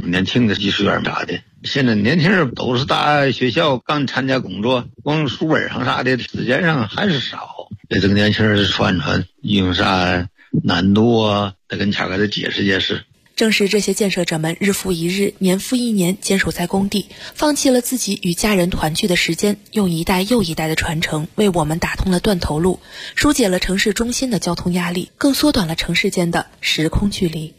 年轻的技术员啥的。现在年轻人都是大学校刚参加工作，光书本上啥的时间上还是少。给这个年轻人传用啥难度啊，得跟前给他解释解释。 正是这些建设者们日复一日、年复一年坚守在工地，放弃了自己与家人团聚的时间，用一代又一代的传承为我们打通了断头路，疏解了城市中心的交通压力，更缩短了城市间的时空距离。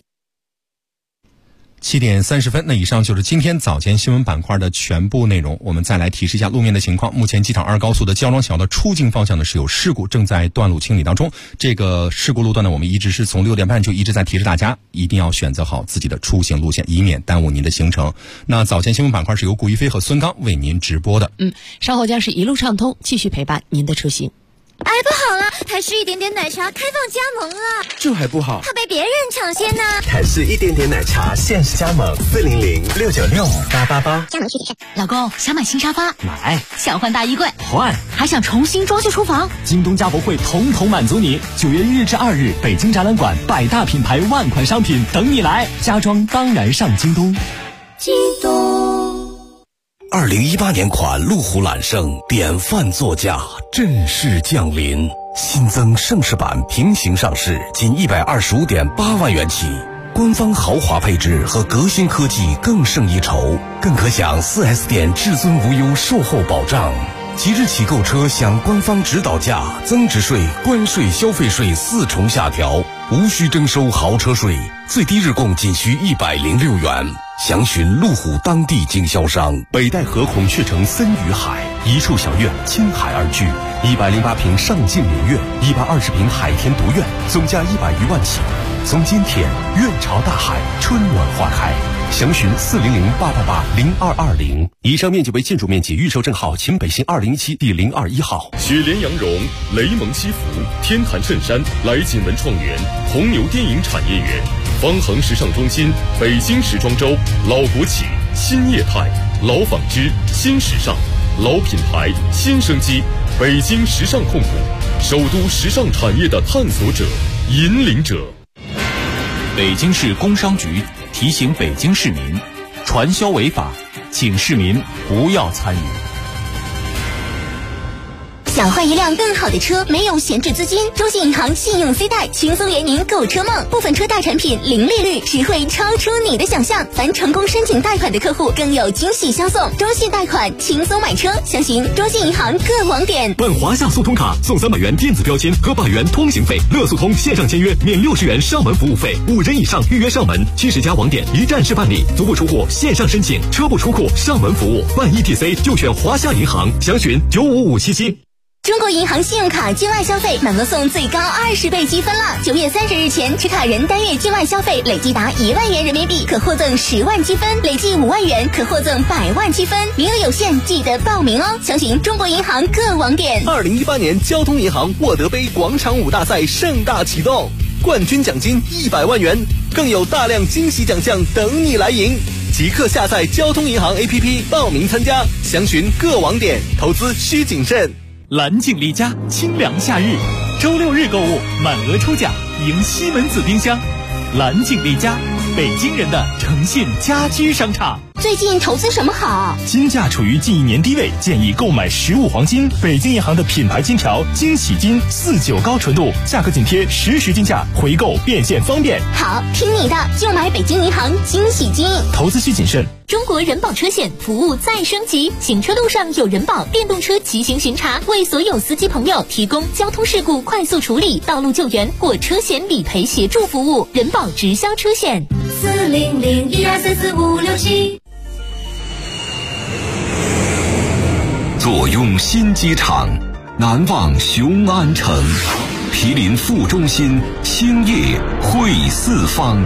7点30分，那以上就是今天早间新闻板块的全部内容。我们再来提示一下路面的情况。目前机场2高速的焦庄桥的出境方向呢是有事故，正在断路清理当中。这个事故路段呢，我们一直是从6点半就一直在提示大家，一定要选择好自己的出行路线，以免耽误您的行程。那早间新闻板块是由顾一飞和孙刚为您直播的。 稍后将是一路畅通，继续陪伴您的出行。 哎，不好了，台式一点点奶茶开放加盟了， 这还不好， 怕被别人抢先呢。 台式一点点奶茶限时加盟，400-696-888， 加盟需谨慎。 老公，想买新沙发？ 买。 想换大衣柜？ 换。 还想重新装修厨房？ 京东家博会统统满足你。9月1日至2日，北京展览馆100大品牌万款商品等你来，家装当然上京东。 京东。 2018年款路虎揽胜典范座驾正式降临，新增盛世版平行上市，仅125.8万元起，官方豪华配置和革新科技更胜一筹，更可享 4S 店至尊无忧售后保障。即日起购车享官方指导价、增值税、关税、消费税4重下调，无需征收豪车税，最低日供仅需106元。详询路虎当地经销商。 北戴河孔雀城森与海，一处小院倾海而居，108平上境名苑，120平海天独院，总价100余万起。从今天院朝大海，春暖花开。详询400-888-0220。以上面积为建筑面积，预售证号秦北新2017第021号。 雪莲羊绒、雷蒙西服、天坛衬衫、来锦文创园、红牛电影产业园、方恒时尚中心、北京时装周、老国企、新业态、老纺织、新时尚、老品牌、新生机，北京时尚控股，首都时尚产业的探索者、引领者。 北京市工商局提醒北京市民，传销违法，请市民不要参与。 想换一辆更好的车，没有闲置资金，中信银行信用 C 贷轻松圆您购车梦，部分车贷产品零利率，实惠超出你的想象。凡成功申请贷款的客户更有惊喜相送，中信贷款轻松买车，详询中信银行各网点。 办华夏速通卡送300元电子标签和100元通行费，乐速通线上签约免60元上门服务费，5人以上预约上门，70家网点一站式办理，足不出户线上申请，车不出库上门服务，办 ETC 就选华夏银行，详询95577。 中国银行信用卡境外消费满额送最高20倍积分了！9月30日前持卡人单月境外消费累计达1万元人民币，可获赠10万积分；累计5万元可获赠100万积分。名额有限，记得报名哦！详询中国银行各网点。 2018年交通银行沃德杯广场舞大赛盛大启动，冠军奖金100万元，更有大量惊喜奖项等你来赢！即刻下载交通银行 APP 报名参加，详询各网点，投资需谨慎。 蓝景丽家清凉夏日，周6日购物满额抽奖，赢西门子冰箱。蓝景丽家，北京人的诚信家居商场。 最近投资什么好？ 金价处于近1年低位，建议购买实物黄金。北京银行的品牌金条惊喜金49高纯度，价格紧贴实时金价，回购变现方便。 好，听你的，就买北京银行惊喜金。 投资需谨慎。 中国人保车险服务再升级，行车路上有人保电动车骑行巡查，为所有司机朋友提供交通事故快速处理、道路救援或车险理赔协助服务。人保直销车险400-12344567。 坐拥新机场，难忘雄安城，毗邻副中心，兴业汇四方。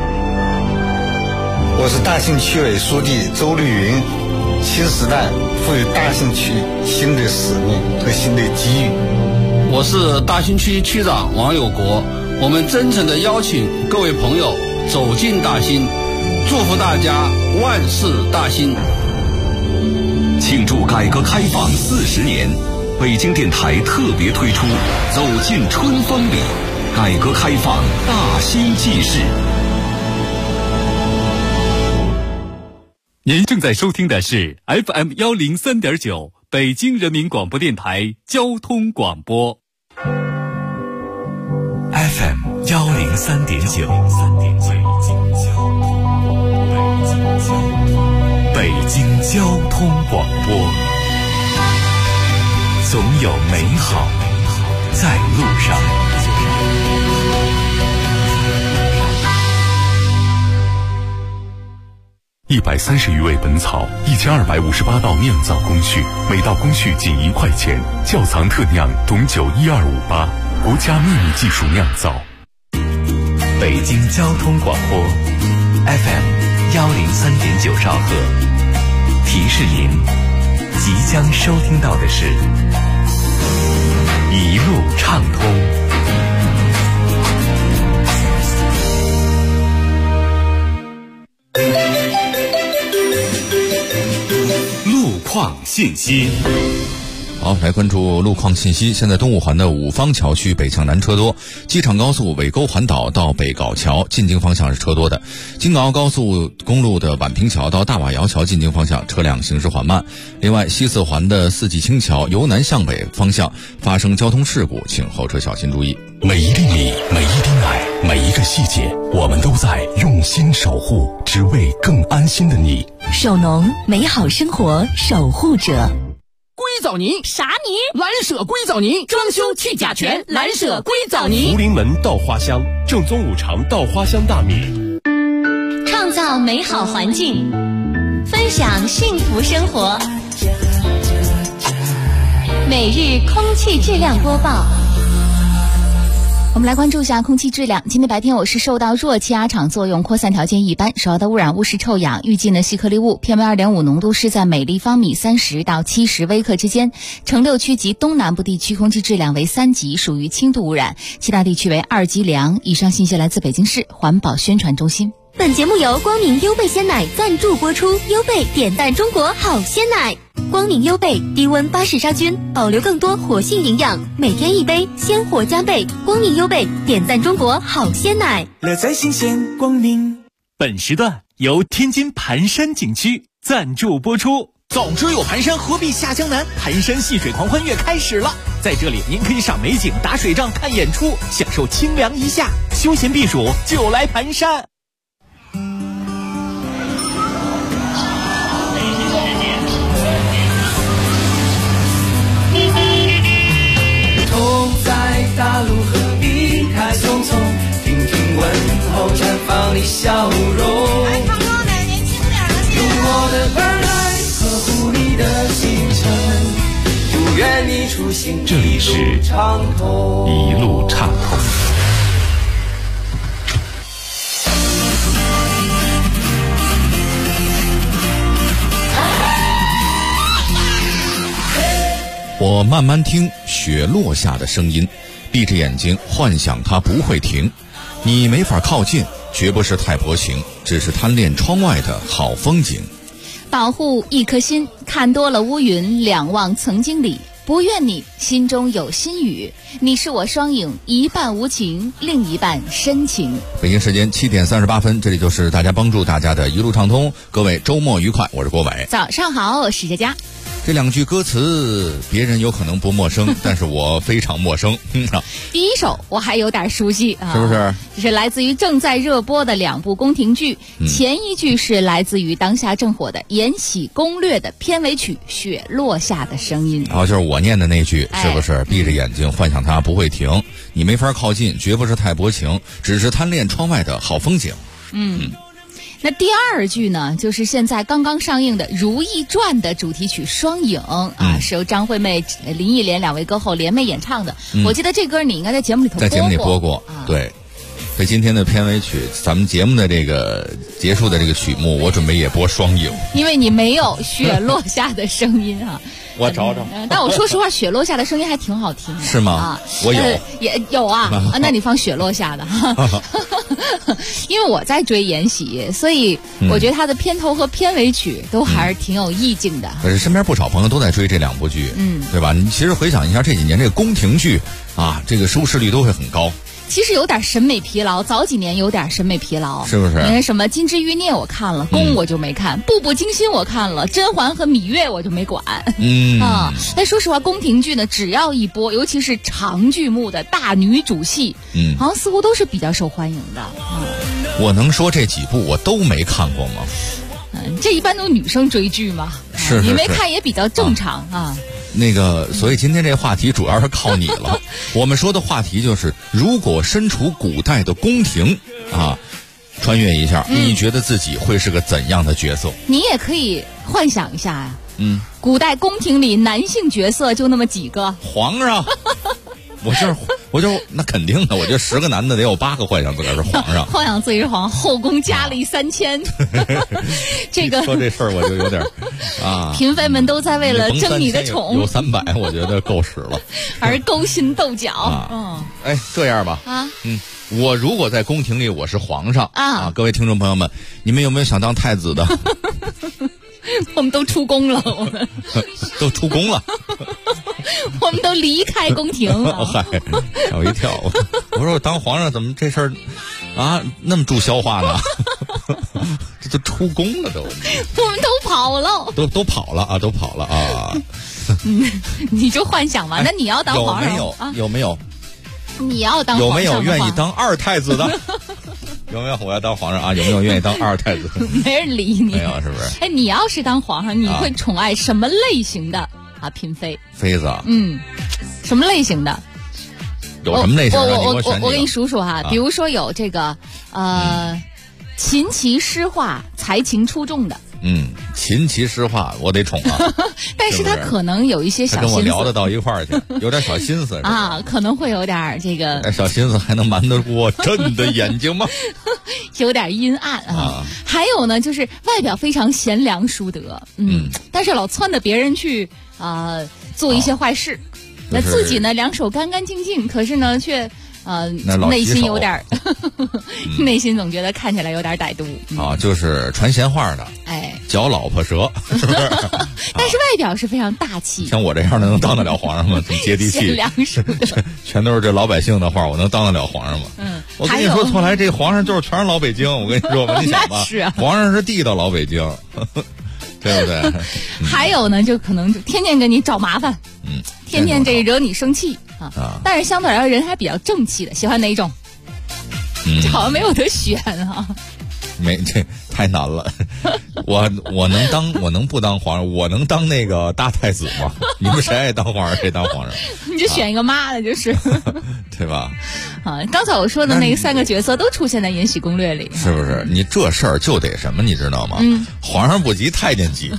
我是大兴区委书记周绿云，新时代赋予大兴区新的使命和新的机遇。 我是大兴区区长王有国，我们真诚地邀请各位朋友走进大兴，祝福大家万事大兴。 庆祝改革开放40年，北京电台特别推出走进春风里，改革开放大兴纪事。 您正在收听的是 FM103.9 北京人民广播电台交通广播。 FM103.9 北京交通广播，总有美好在路上。130余味本草，1258道酿造工序，每道工序仅1块钱。窖藏特酿董酒12588，国家秘密技术酿造。北京交通广播 FM103.9 兆赫，提示您即将收听到的是一路畅通。 路况信息。好，来关注路况信息。现在东五环的五方桥区北向南车多，机场高速尾沟环岛到北碋桥进京方向是车多的，京港澳高速公路的宛平桥到大瓦窑桥进京方向车辆行驶缓慢。另外，西四环的四季青桥由南向北方向发生交通事故，请后车小心注意。 每一粒米，每一滴奶，每一个细节，我们都在用心守护，只为更安心的你。 首农，美好生活守护者。 硅藻泥啥泥？ 蓝舍硅藻泥，装修去甲醛，蓝舍硅藻泥。 福临门稻花香，正宗五常稻花香大米。 创造美好环境，分享幸福生活。每日空气质量播报。 我们来关注一下空气质量。今天白天我市受到弱气压场作用，扩散条件一般，首要的污染物是臭氧，预计呢细颗粒物 PM2.5 浓度是在每立方米30到70微克之间。城6区及东南部地区空气质量为3级，属于轻度污染，其他地区为2级良。以上信息来自北京市环保宣传中心。 本节目由光明优贝鲜奶赞助播出，优贝点赞中国好鲜奶。光明优贝低温巴氏杀菌，保留更多活性营养，每天一杯，鲜活加倍。光明优贝点赞中国好鲜奶， 乐在新鲜光明。 本时段由天津盘山景区赞助播出。 早知有盘山，何必下江南？盘山戏水狂欢月开始了，在这里您可以赏美景、打水仗、看演出，享受清凉一夏，休闲避暑就来盘山。 大路何必太匆匆，听听问候绽放你笑容。用我的耳来呵护你的行程，祝愿你出行这里是一路畅通。 我慢慢听雪落下的声音，闭着眼睛幻想它不会停，你没法靠近，绝不是太薄情，只是贪恋窗外的好风景。 保护一颗心，看多了乌云，两望曾经里，不愿你心中有心语。你是我双影，一半无情，另一半深情。 北京时间7点38分，这里就是大家帮助大家的一路畅通。各位周末愉快，我是郭伟。 早上好，我是佳佳。 这两句歌词别人有可能不陌生，但是我非常陌生。 第一首我还有点熟悉啊， 是不是？ 这是来自于正在热播的2部宫廷剧，前一句是来自于当下正火的《延禧攻略》的片尾曲《雪落下的声音》。 然后就是我念的那句，是不是？闭着眼睛幻想它不会停，你没法靠近，绝不是太薄情，只是贪恋窗外的好风景。 那第二句呢，就是现在刚刚上映的《如懿传》的主题曲《双影》啊，是由张惠妹、林忆莲2位歌后联袂演唱的。我记得这歌你应该在节目里头播过， 在节目里播过，对。所以今天的片尾曲，咱们节目的这个结束的这个曲目，我准备也播《双影》， 因为你没有雪落下的声音啊。 我找找。 但我说实话，雪落下的声音还挺好听的。 是吗？ 啊， 我有， 也有啊。那你放雪落下的，因为我在追延禧，所以我觉得它的片头和片尾曲都还是挺有意境的。 可是身边不少朋友都在追这2部剧，对吧？你其实回想一下这几年这个宫廷剧啊，这个收视率都会很高。 其实有点审美疲劳，早几年有点审美疲劳， 是不是？ 你看什么《金枝欲孽》我看了，宫我就没看，步步惊心我看了，甄嬛和芈月我就没管。但说实话，宫廷剧呢，只要一播，尤其是长剧目的大女主戏，好像似乎都是比较受欢迎的。 我能说这几部我都没看过吗？ 这一般都女生追剧嘛， 是你没看也比较正常啊。 那个，所以今天这话题主要是靠你了。我们说的话题就是，如果身处古代的宫廷啊，穿越一下，你觉得自己会是个怎样的角色？ 你也可以幻想一下呀。古代宫廷里男性角色就那么几个， 皇上。我就那肯定的，我觉得10个男的得有8个幻想自个儿是皇上， 幻想自己是皇，后宫佳丽3000。这个说这事儿我就有点嫔妃们都在为了争你的宠， 有300，我觉得够使了， 而勾心斗角。 哎，这样吧，我如果在宫廷里我是皇上各位听众朋友们，你们有没有想当太子的？ 我们都出宫了，我们都出宫了。 我们都离开宫廷了。 嗨，吓我一跳！我说我当皇上怎么这事儿那么助消化呢？这都出宫了都，我们都跑了， 都跑了啊，都跑了啊！ 你就幻想吧，那你要当皇上有没有？ 你要当皇上有没有愿意当2太子的？有没有？我要当皇上啊！有没有愿意当2太子？ 没人理你， 没有是不是？ 哎，你要是当皇上，你会宠爱什么类型的嫔妃？ 妃子？ 什么类型的？ 有什么类型的？ 我给你数数哈，比如说有这个琴棋诗画才情出众的。琴棋诗画我得宠啊， 但是他可能有一些小心思， 跟我聊得到一块儿去，有点小心思可能会有点这个小心思，还能瞒得过朕的眼睛吗？ 有点阴暗还有呢，就是外表非常贤良淑德，但是老撺掇别人去做一些坏事，那自己呢两手干干净净，可是呢却内心有点内心总觉得看起来有点歹毒就是传闲话的，嚼老婆舌，是不是？ 但是外表是非常大气。 像我这样的能当得了皇上吗？这么接地气， 贤良淑德， 全都是这老百姓的话，我能当得了皇上吗？我跟你说，后来这皇上就是全是老北京，我跟你说吧，你想吧，皇上是地道老北京，对不对？ 还有呢，就可能天天跟你找麻烦，天天这惹你生气但是相对来说人还比较正气的，喜欢哪种？这好像没有得选没，这太难了。我能不当皇上？我能当那个大太子吗？你们谁爱当皇上谁当皇上？ 你就选一个妈的，就是对吧？ 刚才我说的那3个角色都出现在《延禧攻略》里， 是不是？你这事儿就得什么，你知道吗？皇上不急太监急。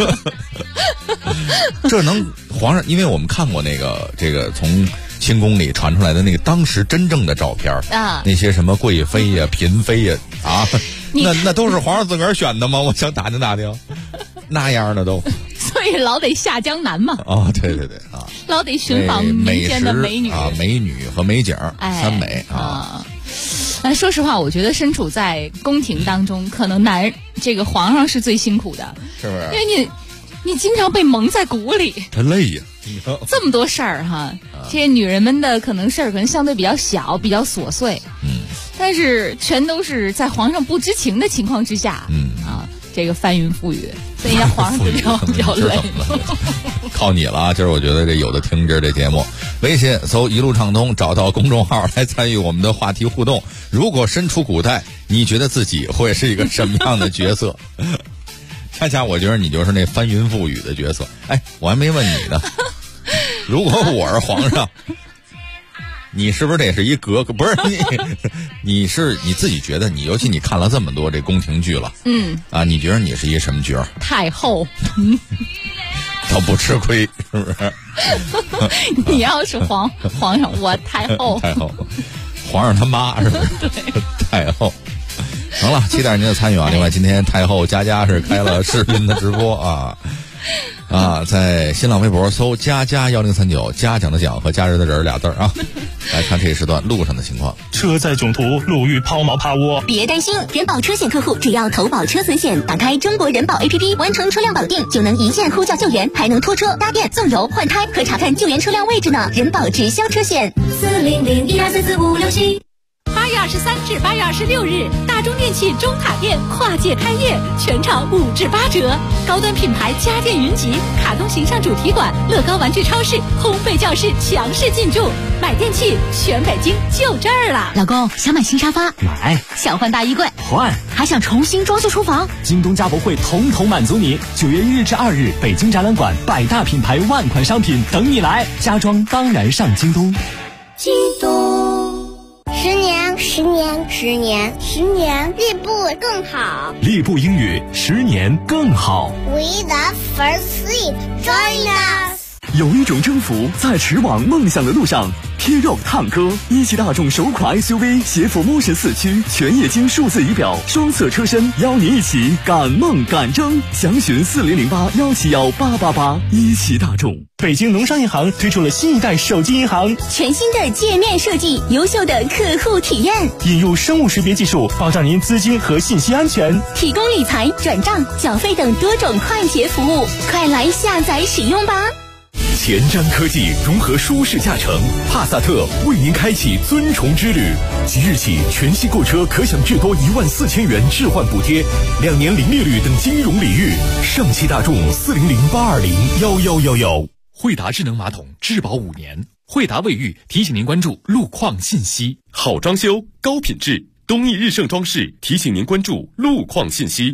这能皇上，因为我们看过这个从清宫里传出来的那个当时真正的照片那些什么贵妃呀、嫔妃呀那都是皇上自个儿选的吗？我想打听打听，那样的都。 所以老得下江南嘛。 对老得寻访民间的美女美女和美景3美说实话，我觉得身处在宫廷当中，可能这个皇上是最辛苦的， 是不是？ 因为你经常被蒙在鼓里， 他累呀。 这么多事儿这些女人们的可能事儿可能相对比较小，比较琐碎，但是全都是在皇上不知情的情况之下，这个翻云覆雨，所以让皇上比较累。 靠你了今儿我觉得这有的听这节目，微信搜一路畅通，找到公众号来参与我们的话题互动。如果身处古代，你觉得自己会是一个什么样的角色？恰恰我觉得你就是那翻云覆雨的角色。我还没问你呢，如果我是皇上，你是不是得是一格格？不是你是你自己觉得你，尤其你看了这么多这宫廷剧了，你觉得你是一什么角？ 太后。 倒不吃亏，是不是？ 你要是皇上，我太后。 太后，皇上他妈是不是？ 对， 太后。行了，期待您的参与另外，今天太后佳佳是开了视频的直播啊，在新浪微博搜加1039，嘉奖的奖和家人的人俩字啊。来看这一时段路上的情况。 车载囧途，路遇抛锚趴窝。 别担心，人保车险客户只要投保车损险，打开中国人保 APP， 完成车辆保定，就能一键呼叫救援，还能拖车、搭电、送油、换胎和查看救援车辆位置呢。人保直销车险，40012445567。 8月23至8月26日，大中电器中塔店跨界开业，全场5至8折。高端品牌家电云集、卡通形象主题馆、乐高玩具超市、烘焙教室强势进驻。买电器，全北京就这儿了。 老公，想买新沙发？ 买。 想换大衣柜？ 换。 还想重新装修厨房？ 京东家博会统统满足你。9月1日至2日，北京展览馆100大品牌万款商品等你来，家装当然上京东。 京东。10年，立步更好。 立步英语10年更好。 We love first seat. Join us. 有一种征服在驰往梦想的路上。贴肉探歌，一汽大众首款 SUV 携辅 Motion 4驱，全液晶数字仪表，双侧车身，邀您一起赶梦赶征。详询4008171888。一汽大众。 北京农商银行推出了新一代手机银行， 全新的界面设计，优秀的客户体验， 引入生物识别技术，保障您资金和信息安全， 提供理财、转账、缴费等多种快捷服务，快来下载使用吧。 前瞻科技融合舒适驾乘，帕萨特为您开启尊崇之旅。即日起，全系购车可享至多14000元置换补贴，2年零利率等金融礼遇。上汽大众40082011111。 惠达智能马桶质保5年。惠达卫浴提醒您关注路况信息。 好装修，高品质，东义日盛装饰提醒您关注路况信息。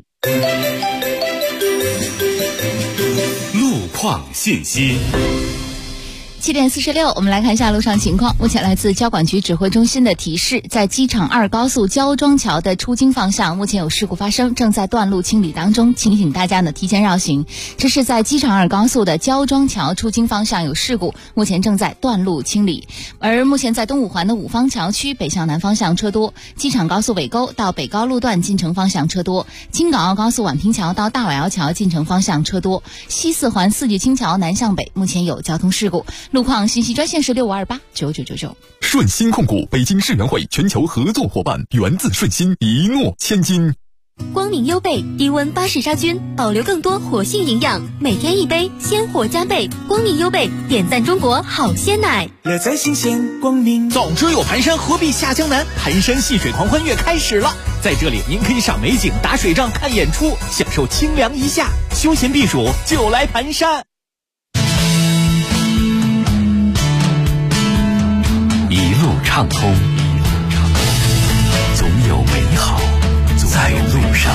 路况信息。 7点46，我们来看一下路上情况。目前来自交管局指挥中心的提示，在机场2高速焦庄桥的出京方向，目前有事故发生，正在断路清理当中，请大家提前绕行。这是在机场2高速的焦庄桥出京方向有事故，目前正在断路清理。而目前在东五环的五方桥区北向南方向车多，机场高速尾沟到北高路段进城方向车多，京港澳高速宛平桥到大瓦窑桥进城方向车多，西4环四季青桥南向北目前有交通事故。路况信息专线是65289999。 顺鑫控股北京世园会全球合作伙伴，源自顺鑫，一诺千金。 光明优贝低温巴氏杀菌，保留更多活性营养，每天一杯，鲜活加倍。光明优贝点赞中国好鲜奶， 乐在新鲜光明。早知有盘山，何必下江南？盘山戏水狂欢月开始了，在这里您可以赏美景、打水仗、看演出，享受清凉一夏，休闲避暑就来盘山。 一路畅通，总有美好在路上。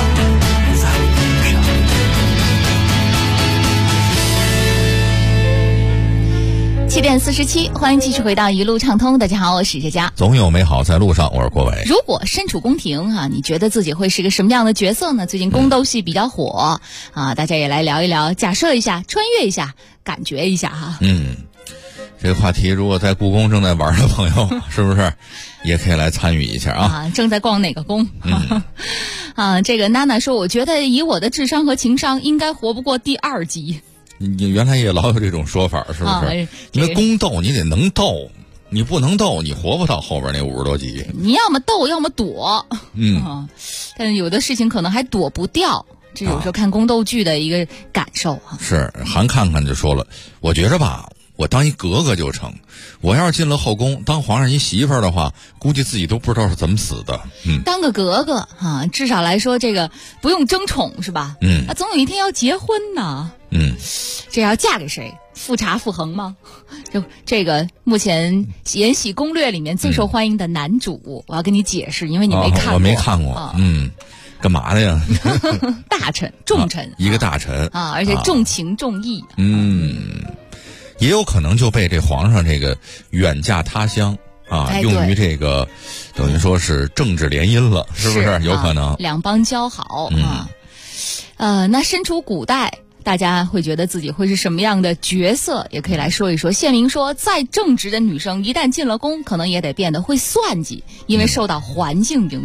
7点47，欢迎继续回到一路畅通。大家好，我是佳佳。 总有美好在路上，我是郭伟。 如果身处宫廷你觉得自己会是个什么样的角色呢？最近宫斗戏比较火大家也来聊一聊，假设一下，穿越一下，感觉一下这个话题如果在故宫正在玩的朋友是不是也可以来参与一下正在逛哪个宫这个娜娜说，我觉得以我的智商和情商应该活不过第2集。 你原来也老有这种说法是不是因为宫斗你得能斗，你不能斗你活不到后边那50多集， 你要么斗要么躲但是有的事情可能还躲不掉，这有时候看宫斗剧的一个感受是韩看看就说了，我觉着吧，我当一格格就成，我要是进了后宫当皇上一媳妇儿的话，估计自己都不知道是怎么死的当个格格至少来说这个不用争宠是吧那总有一天要结婚呢这要嫁给谁？富察傅恒吗？就这个目前《延禧攻略》里面最受欢迎的男主我要跟你解释，因为你没看过我没看过干嘛的呀大臣重臣一个大臣而且重情重义也有可能就被这皇上这个远嫁他乡用于这个等于说是政治联姻了，是不是有可能两邦交好那身处古代大家会觉得自己会是什么样的角色，也可以来说一说。谢明说，再正直的女生一旦进了宫，可能也得变得会算计，因为受到环境影响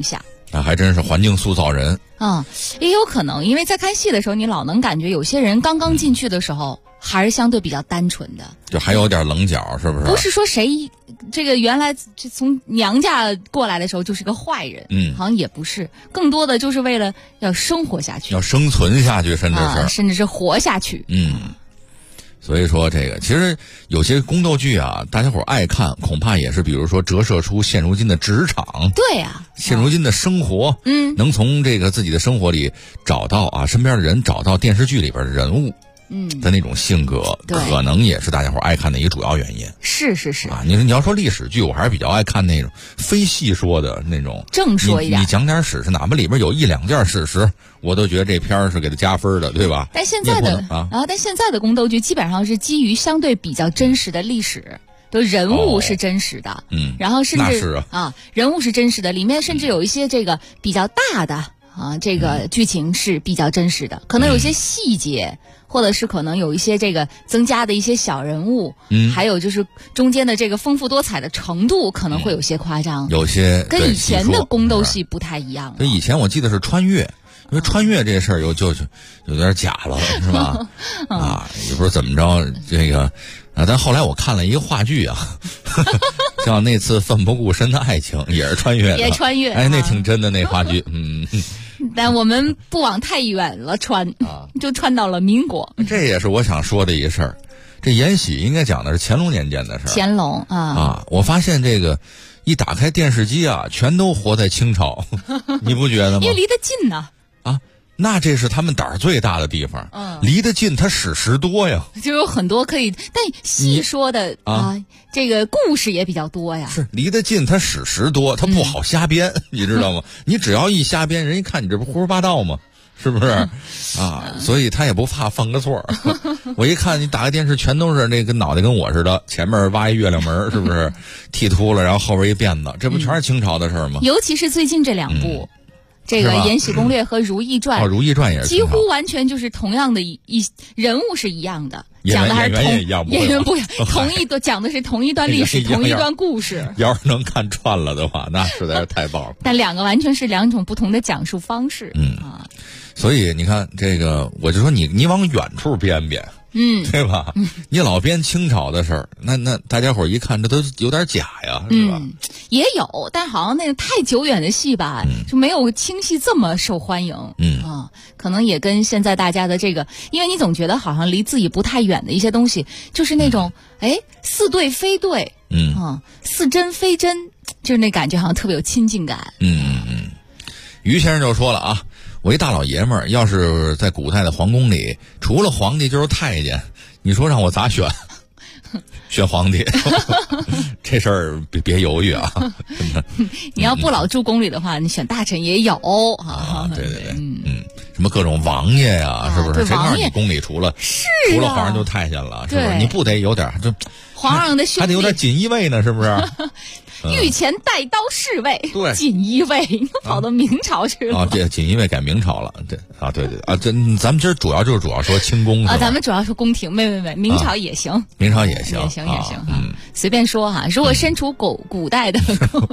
那还真是环境塑造人。 也有可能，因为在看戏的时候，你老能感觉有些人刚刚进去的时候还是相对比较单纯的， 就还有点棱角，是不是？ 不是说谁这个原来从娘家过来的时候就是个坏人，好像也不是，更多的就是为了要生活下去， 要生存下去，甚至是活下去。 所以说这个其实有些宫斗剧啊，大家伙爱看，恐怕也是比如说折射出现如今的职场， 对啊， 现如今的生活，能从这个自己的生活里找到啊，身边的人找到电视剧里边的人物的那种性格，可能也是大家伙爱看的一个主要原因。 是啊，你要说历史剧，我还是比较爱看那种非细说的那种， 正说一点。 你讲点史实，哪怕里边有一两件史实，我都觉得这片儿是给他加分的，对吧？ 但现在的但现在的宫斗剧基本上是基于相对比较真实的历史，都人物是真实的，然后甚至人物是真实的，里面甚至有一些这个比较大的这个剧情是比较真实的，可能有一些细节。或者是可能有一些这个增加的一些小人物，还有就是中间的这个丰富多彩的程度可能会有些夸张， 有些跟以前的宫斗戏不太一样。 以前我记得是穿越，因为穿越这事儿就有点假了，是吧？也不知道怎么着这个但后来我看了一个话剧啊，叫那次奋不顾身的爱情，也是穿越的， 也穿越， 那挺真的那话剧， 但我们不往太远了就穿到了民国。 这也是我想说的一个事儿。这延禧应该讲的是乾隆年间的事儿。 乾隆我发现这个一打开电视机啊，全都活在清朝，你不觉得吗？ 因为离得近呢。 那这是他们胆儿最大的地方，离得近，他史实多呀， 就有很多可以，但细说的这个故事也比较多呀。 是离得近，他史实多，他不好瞎编，你知道吗？你只要一瞎编，人一看你这不胡说八道吗？是不是所以他也不怕犯个错。我一看你打开电视，全都是那个脑袋跟我似的，前面挖一月亮门，是不是剃秃了，然后后边一辫子，这不全是清朝的事儿吗？ 尤其是最近这两部。这个《延禧攻略》和《如懿传》 《如懿传》也是几乎完全就是同样的人物是一样的，讲的还是演员不一样，讲的是同一段历史，同一段故事。 要是能看串了的话，那实在是太棒了。 但两个完全是两种不同的讲述方式。 所以你看这个，我就说你往远处编编。对吧？你老编清朝的事儿，那大家伙一看，这都有点假呀，是吧？ 也有，但好像那个太久远的戏吧，就没有清戏这么受欢迎。可能也跟现在大家的这个，因为你总觉得好像离自己不太远的一些东西，就是那种似对非对，似真非真，就是那感觉好像特别有亲近感。 于先生就说了啊。我一大老爷们儿，要是在古代的皇宫里，除了皇帝就是太监，你说让我咋选？选皇帝，这事儿别犹豫啊！ 你要不老住宫里的话，你选大臣也有对，什么各种王爷呀，是不是？谁告诉你宫里除了皇上就太监了，是不是？你不得有点就皇上的兄弟还得有点锦衣卫呢，是不是？ 御前带刀侍卫， 对， 锦衣卫，你跑到明朝去了这锦衣卫改明朝了，对，咱们今儿主要说清宫咱们主要说宫廷，没，明朝也行， 明朝也行， 随便说如果身处古代的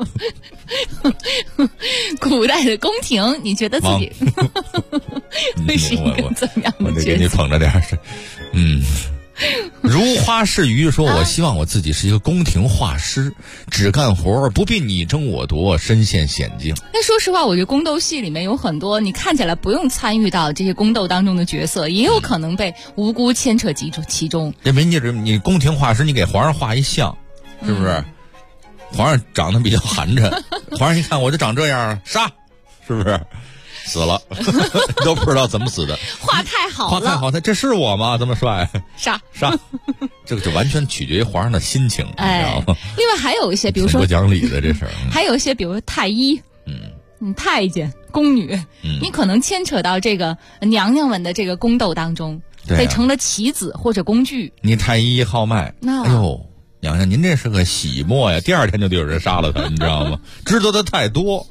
古代的宫廷，你觉得自己会是一个怎么样的角色？ 我得给你捧着点儿，如花似玉说，我希望我自己是一个宫廷画师，只干活不必你争我夺，身陷险境。 那说实话，我觉得宫斗戏里面有很多你看起来不用参与到这些宫斗当中的角色，也有可能被无辜牵扯其中。 这没你宫廷画师，你给皇上画一像，是不是？皇上长得比较寒碜，皇上一看我就长这样，杀，是不是？死了都不知道怎么死的， 画太好了， 这是我吗？这么帅， 杀， 这个就完全取决于皇上的心情，你知道吗？ 另外还有一些，比如说不讲理的这事儿， 还有一些，比如说太医，太监、宫女，你可能牵扯到这个娘娘们的这个宫斗当中，被成了棋子或者工具。 你太医号脉，哎呦，娘娘您这是个喜墨呀，第二天就得有人杀了他，你知道吗？知道的太多。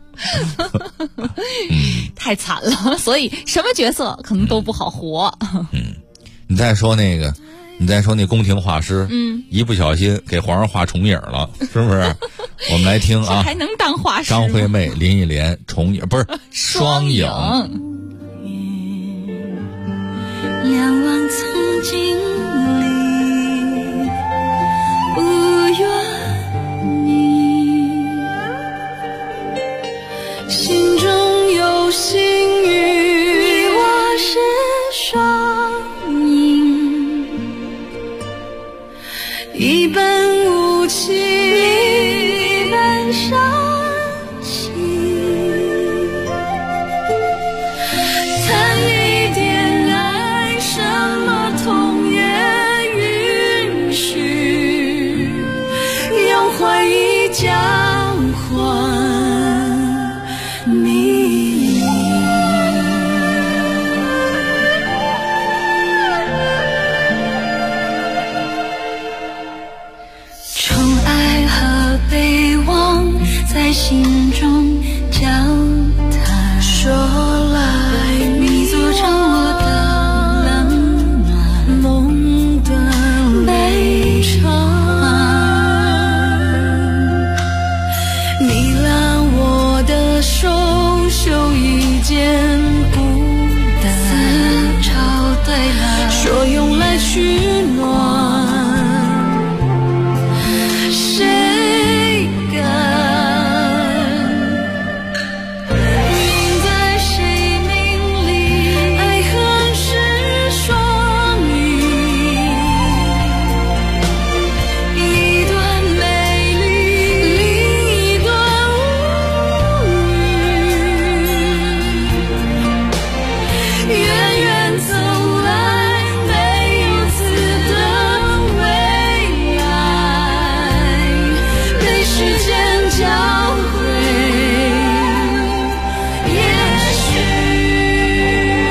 太惨了，所以什么角色可能都不好活。 你再说那个你再说那宫廷画师，一不小心给皇上画重影了，是不是？我们来听啊， 还能当画师吗？ 张惠妹、林忆莲重影不是双影。 仰望曾经里不愿你，心中有心语，我是双影，一本无情，一本伤心，贪一点爱，什么痛也允许，用怀疑交换秘密。宠爱和被忘在心中交谈，说来你做成我的冷暖，梦断悲怆，你拉我的手，袖一件孤单，思潮对了，说用来取暖，谁敢命在谁命里，爱恨是双语，一段美丽，另一段无语，远远走来没有字的未来，被时间教会，也许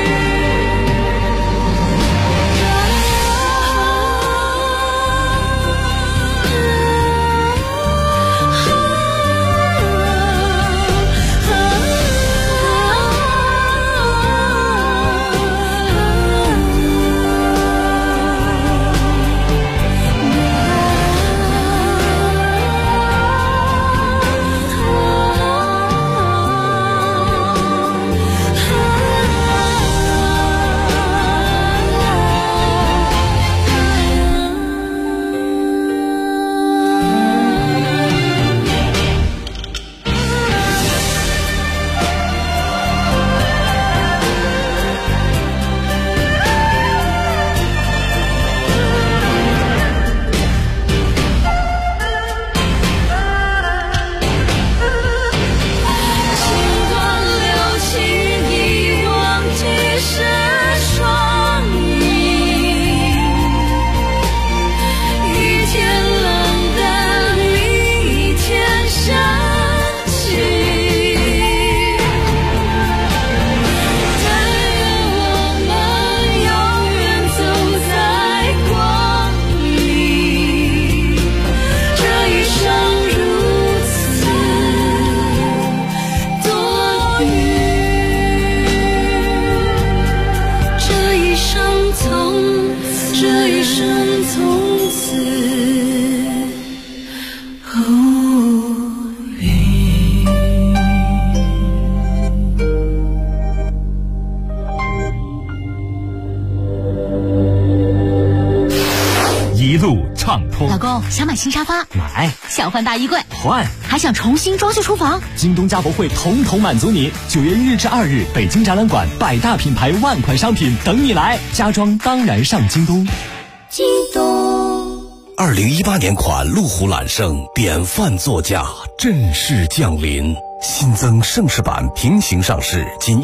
老公想买新沙发， 买； 想换大衣柜， 换； 还想重新装修厨房。 京东家博会统统满足你。9月1日至2日，北京展览馆100大品牌万款商品等你来，家装当然上京东。 京东。 2018年款路虎揽胜典范座驾正式降临，新增盛世版平行上市，仅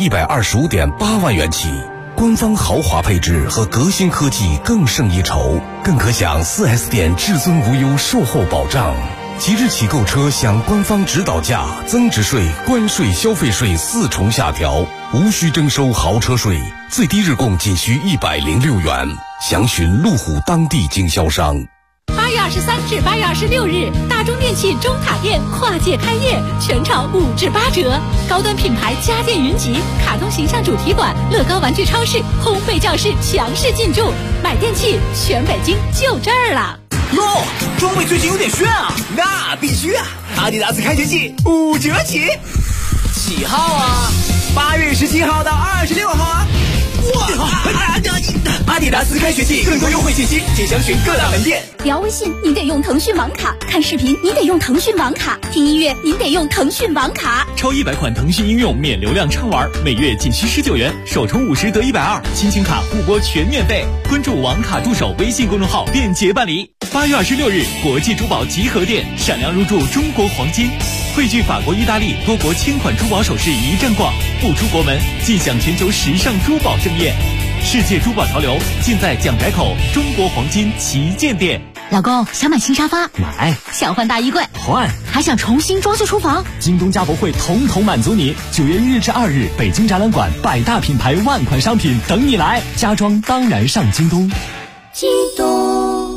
125.8万元起。官方豪华配置和革新科技更胜一筹，更可享 4S 店至尊无忧售后保障。即日起购车享官方指导价、增值税、关税、消费税4重下调，无需征收豪车税，最低日供仅需106元。详询路虎当地经销商。 哎呀， 23至8月26日，大中电器中塔店跨界开业，全场5至8折。高端品牌家电云集、卡通形象主题馆、乐高玩具超市、烘焙教室强势进驻，买电器全北京就这儿了。 哟，装备最近有点炫啊！那必须啊！阿迪达斯开学季5折起，几号啊？8月17号到26号啊！哇！阿迪达斯开学季，更多优惠信息，请详询各大门店。 聊微信您得用腾讯网卡，看视频您得用腾讯网卡，听音乐您得用腾讯网卡。 超100款腾讯应用免流量畅玩，每月仅需19元，首充50得120，亲情卡互拨全免费。关注网卡助手微信公众号便捷办理。8月26日，国际珠宝集合店闪亮入驻中国黄金，汇聚法国、意大利多国千款珠宝首饰一站逛，不出国门尽享全球时尚珠宝盛宴。世界珠宝潮流尽在蒋宅口中国黄金旗舰店。 老公，想买新沙发？ 买。 想换大衣柜？ 换。 还想重新装修厨房？ 京东家博会统统满足你。9月1日至2日，北京展览馆100大品牌万款商品等你来，家装当然上京东。 京东。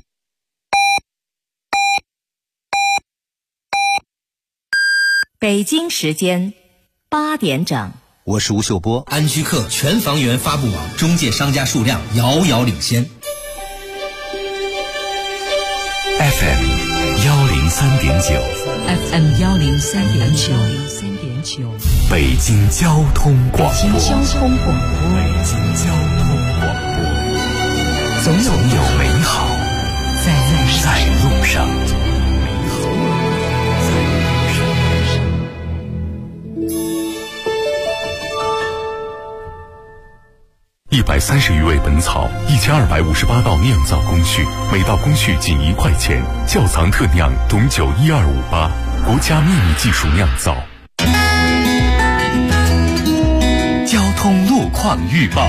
北京时间8点整。 我是吴秀波。 安居客全房源发布网中介商家数量遥遥领先。 FM 103.9 FM 103.9 北京交通广播。 北京交通广播。总有美好在路上。130余味本草，1258道酿造工序，每道工序仅1块钱。窖藏特酿董酒12588，国家秘密技术酿造。交通路况预报。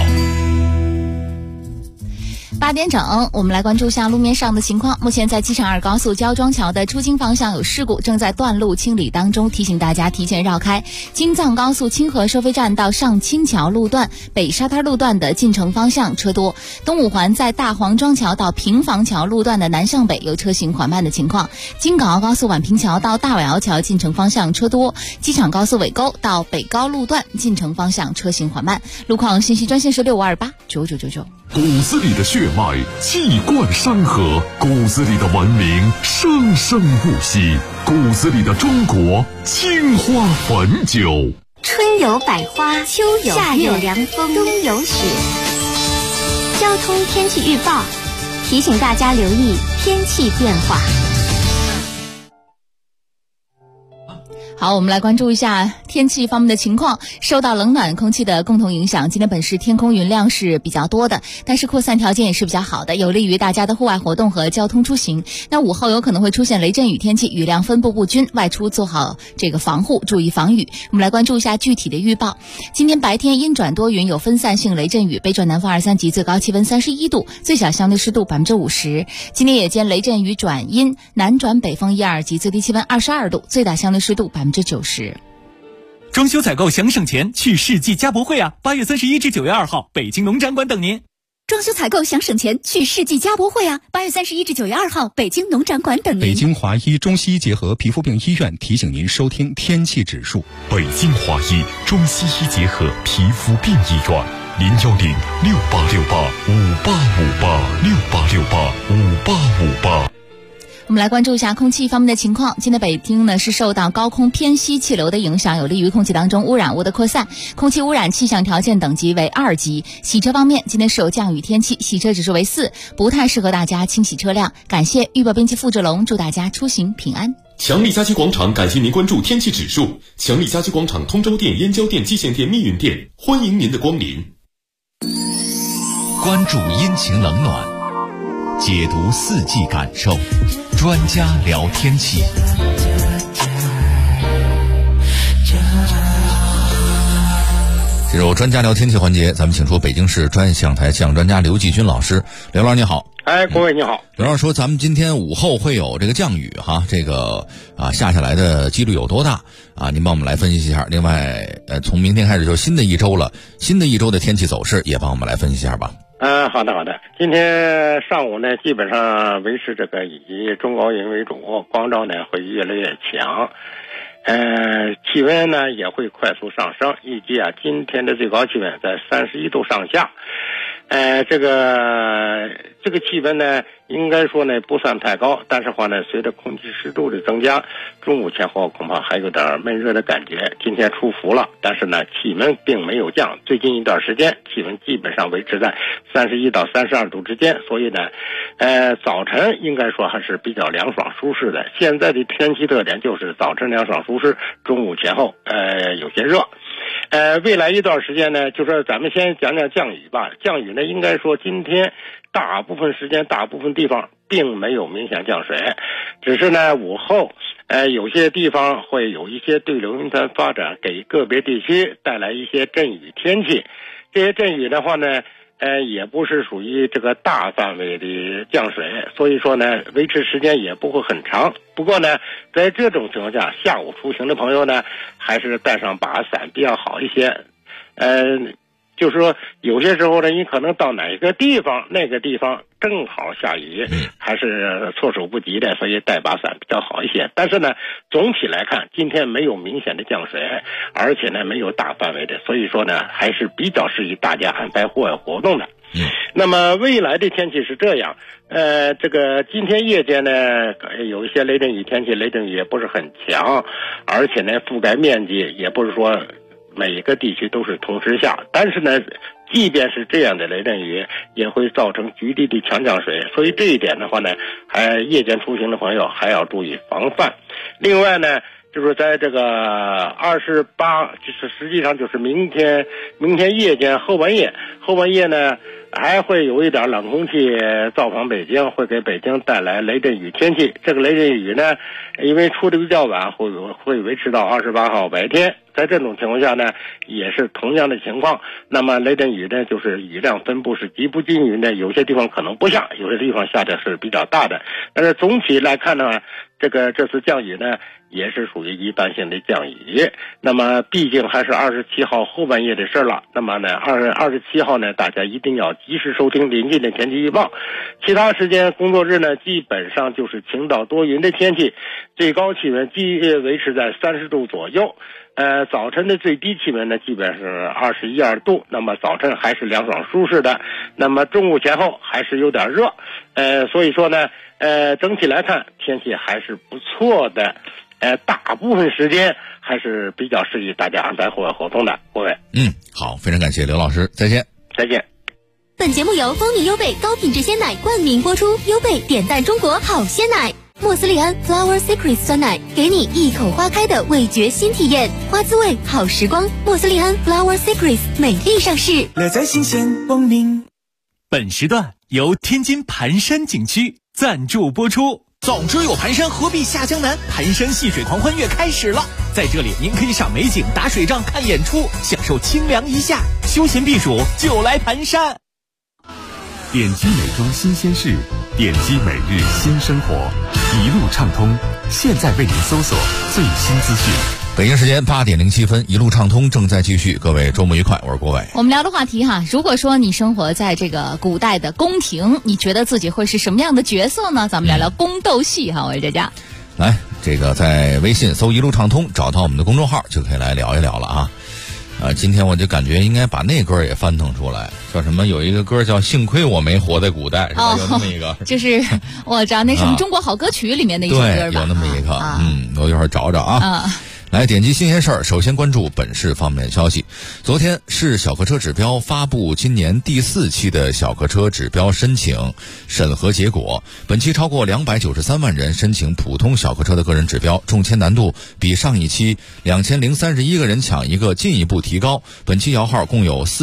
8点整，我们来关注一下路面上的情况。目前在机场2高速焦庄桥的出京方向有事故，正在断路清理当中，提醒大家提前绕开。京藏高速清河收费站到上清桥路段、北沙滩路段的进城方向车多。东五环在大黄庄桥到平房桥路段的南向北有车行缓慢的情况。京港澳高速宛平桥到大尾窑桥进城方向车多。机场高速尾沟到北高路段进城方向车行缓慢。路况信息专线是6528999999。 骨子里的血脉气贯山河，骨子里的文明生生不息，骨子里的中国青花汾酒。 春有百花，秋有夏有凉风，冬有雪。交通天气预报提醒大家留意天气变化。 好，我们来关注一下天气方面的情况。受到冷暖空气的共同影响，今天本市天空云量是比较多的，但是扩散条件也是比较好的，有利于大家的户外活动和交通出行。那午后有可能会出现雷阵雨天气，雨量分布不均，外出做好这个防护，注意防雨。我们来关注一下具体的预报。今天白天阴转多云，有分散性雷阵雨，北转南风2、3级，最高气温31度，最小相对湿度50%。今天夜间雷阵雨转阴，南转北风1、2级，最低气温22度，最大相对湿度90%。 装修采购想省钱，去世纪家博会啊！8月31至9月2号，北京农展馆等您。 装修采购想省钱，去世纪家博会啊！8月31至9月2号，北京农展馆等您。 北京华医中西医结合皮肤病医院提醒您收听天气指数。 北京华医中西医结合皮肤病医院，0106868585868，6685858。 我们来关注一下空气方面的情况。今天北京呢是受到高空偏西气流的影响，有利于空气当中污染物的扩散，空气污染气象条件等级为2级。洗车方面，今天是有降雨天气，洗车指数为4，不太适合大家清洗车辆。感谢预报编辑付志龙，祝大家出行平安。 强力家居广场感谢您关注天气指数。强力家居广场通州店、燕郊店、蓟县店、密云店，欢迎您的光临。 关注阴晴冷暖，解读四季感受，专家聊天气。 进入专家聊天气环节，咱们请出北京市专业气象台气象专家刘继军老师。刘老师你好。 各位你好。 刘老师说咱们今天午后会有这个降雨哈，这个下来的几率有多大啊？您帮我们来分析一下。另外从明天开始就是新的一周了，新的一周的天气走势也帮我们来分析一下吧。 好的。今天上午呢，基本上维持这个以中高温为主，光照呢会越来越强，气温呢也会快速上升，预计今天的最高气温在31度上下。这个气温呢，应该说呢不算太高，但是话呢，随着空气湿度的增加，中午前后恐怕还有点闷热的感觉。今天出伏了，但是呢，气温并没有降。最近一段时间，气温基本上维持在31到32度之间，所以呢，早晨应该说还是比较凉爽舒适的。现在的天气特点就是早晨凉爽舒适，中午前后有些热。未来一段时间呢，就说咱们先讲讲降雨吧。降雨呢，应该说今天大部分时间、大部分地方并没有明显降水，只是呢午后，有些地方会有一些对流云团发展，给个别地区带来一些阵雨天气。这些阵雨的话呢，也不是属于这个大范围的降水，所以说呢，维持时间也不会很长。不过呢，在这种情况下，下午出行的朋友呢，还是带上把伞比较好一些。就是说有些时候呢，你可能到哪个地方，那个地方正好下雨，还是措手不及的，所以带把伞比较好一些。但是呢，总体来看，今天没有明显的降水，而且呢没有大范围的，所以说呢还是比较适宜大家安排户外活动的。那么未来的天气是这样，这个今天夜间呢有一些雷阵雨天气，雷阵雨也不是很强，而且呢覆盖面积也不是说每个地区都是同时下，但是呢即便是这样的雷阵雨也会造成局地的强降水，所以这一点的话呢，夜间出行的朋友还要注意防范。另外呢，就是在这个28，就是实际上就是明天夜间后半夜呢，还会有一点冷空气造访北京，会给北京带来雷阵雨天气。这个雷阵雨呢，因为出的比较晚，会维持到28号白天。在这种情况下呢，也是同样的情况。那么雷阵雨呢，就是雨量分布是极不均匀的，有些地方可能不下，有些地方下的是比较大的。但是总体来看呢，这次降雨呢，也是属于一般性的降雨。那么毕竟还是27号后半夜的事了。那么呢，27号呢，大家一定要及时收听临近的天气预报。其他时间工作日呢，基本上就是晴到多云的天气，最高气温维持在30度左右。早晨的最低气温呢，基本是21、22度，那么早晨还是凉爽舒适的。那么中午前后还是有点热，所以说呢，整体来看天气还是不错的，大部分时间还是比较适宜大家安排户外活动的，各位。 好，非常感谢刘老师，再见。 再见。 本节目由蜂蜜优贝高品质鲜奶冠名播出，优贝点赞中国好鲜奶。莫斯利安 Flower Secret 酸奶，给你一口花开的味觉新体验，花滋味好时光。莫斯利安 Flower Secret 美丽上市， 乐在新鲜光临。 本时段由天津盘山景区赞助播出。早知有盘山，何必下江南？盘山戏水狂欢月开始了，在这里您可以赏美景、打水仗、看演出，享受清凉一夏，休闲避暑就来盘山。 点击美妆新鲜事，点击每日新生活，一路畅通，现在为您搜索最新资讯。 北京时间8点07分，一路畅通正在继续。各位周末愉快，我是郭伟。 我们聊的话题如果说你生活在这个古代的宫廷，你觉得自己会是什么样的角色呢？咱们聊聊宫斗戏我是佳佳。 来，这个在微信搜一路畅通，找到我们的公众号就可以来聊一聊了啊。今天我就感觉应该把那歌也翻腾出来，叫什么？有一个歌叫幸亏我没活在古代，是吧？有那么一个， 就是我知道那什么中国好歌曲里面的一首歌吧？ 对，有那么一个，我一会儿找找啊。来，点击新鲜事儿，首先关注本市方面的消息。昨天，市小客车指标发布今年第4期的小客车指标申请审核结果。本期超过293万人申请普通小客车的个人指标，中签难度比上一期2031个人抢一个进一步提高。本期摇号共有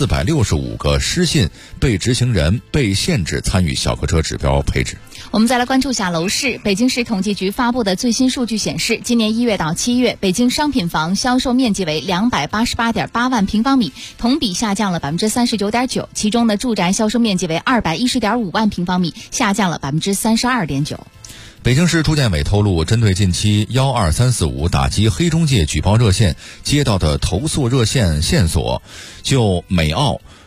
4465个失信被执行人被限制参与小客车指标配置。 我们再来关注下楼市。北京市统计局发布的最新数据显示，今年1月到7月，北京商品房销售面积为288.8万平方米，同比下降了39.9%，其中的住宅销售面积为210.5万平方米，下降了32.9%。 北京市住建委透露，针对近期12345打击黑中介举报热线接到的投诉热线线索，就美奥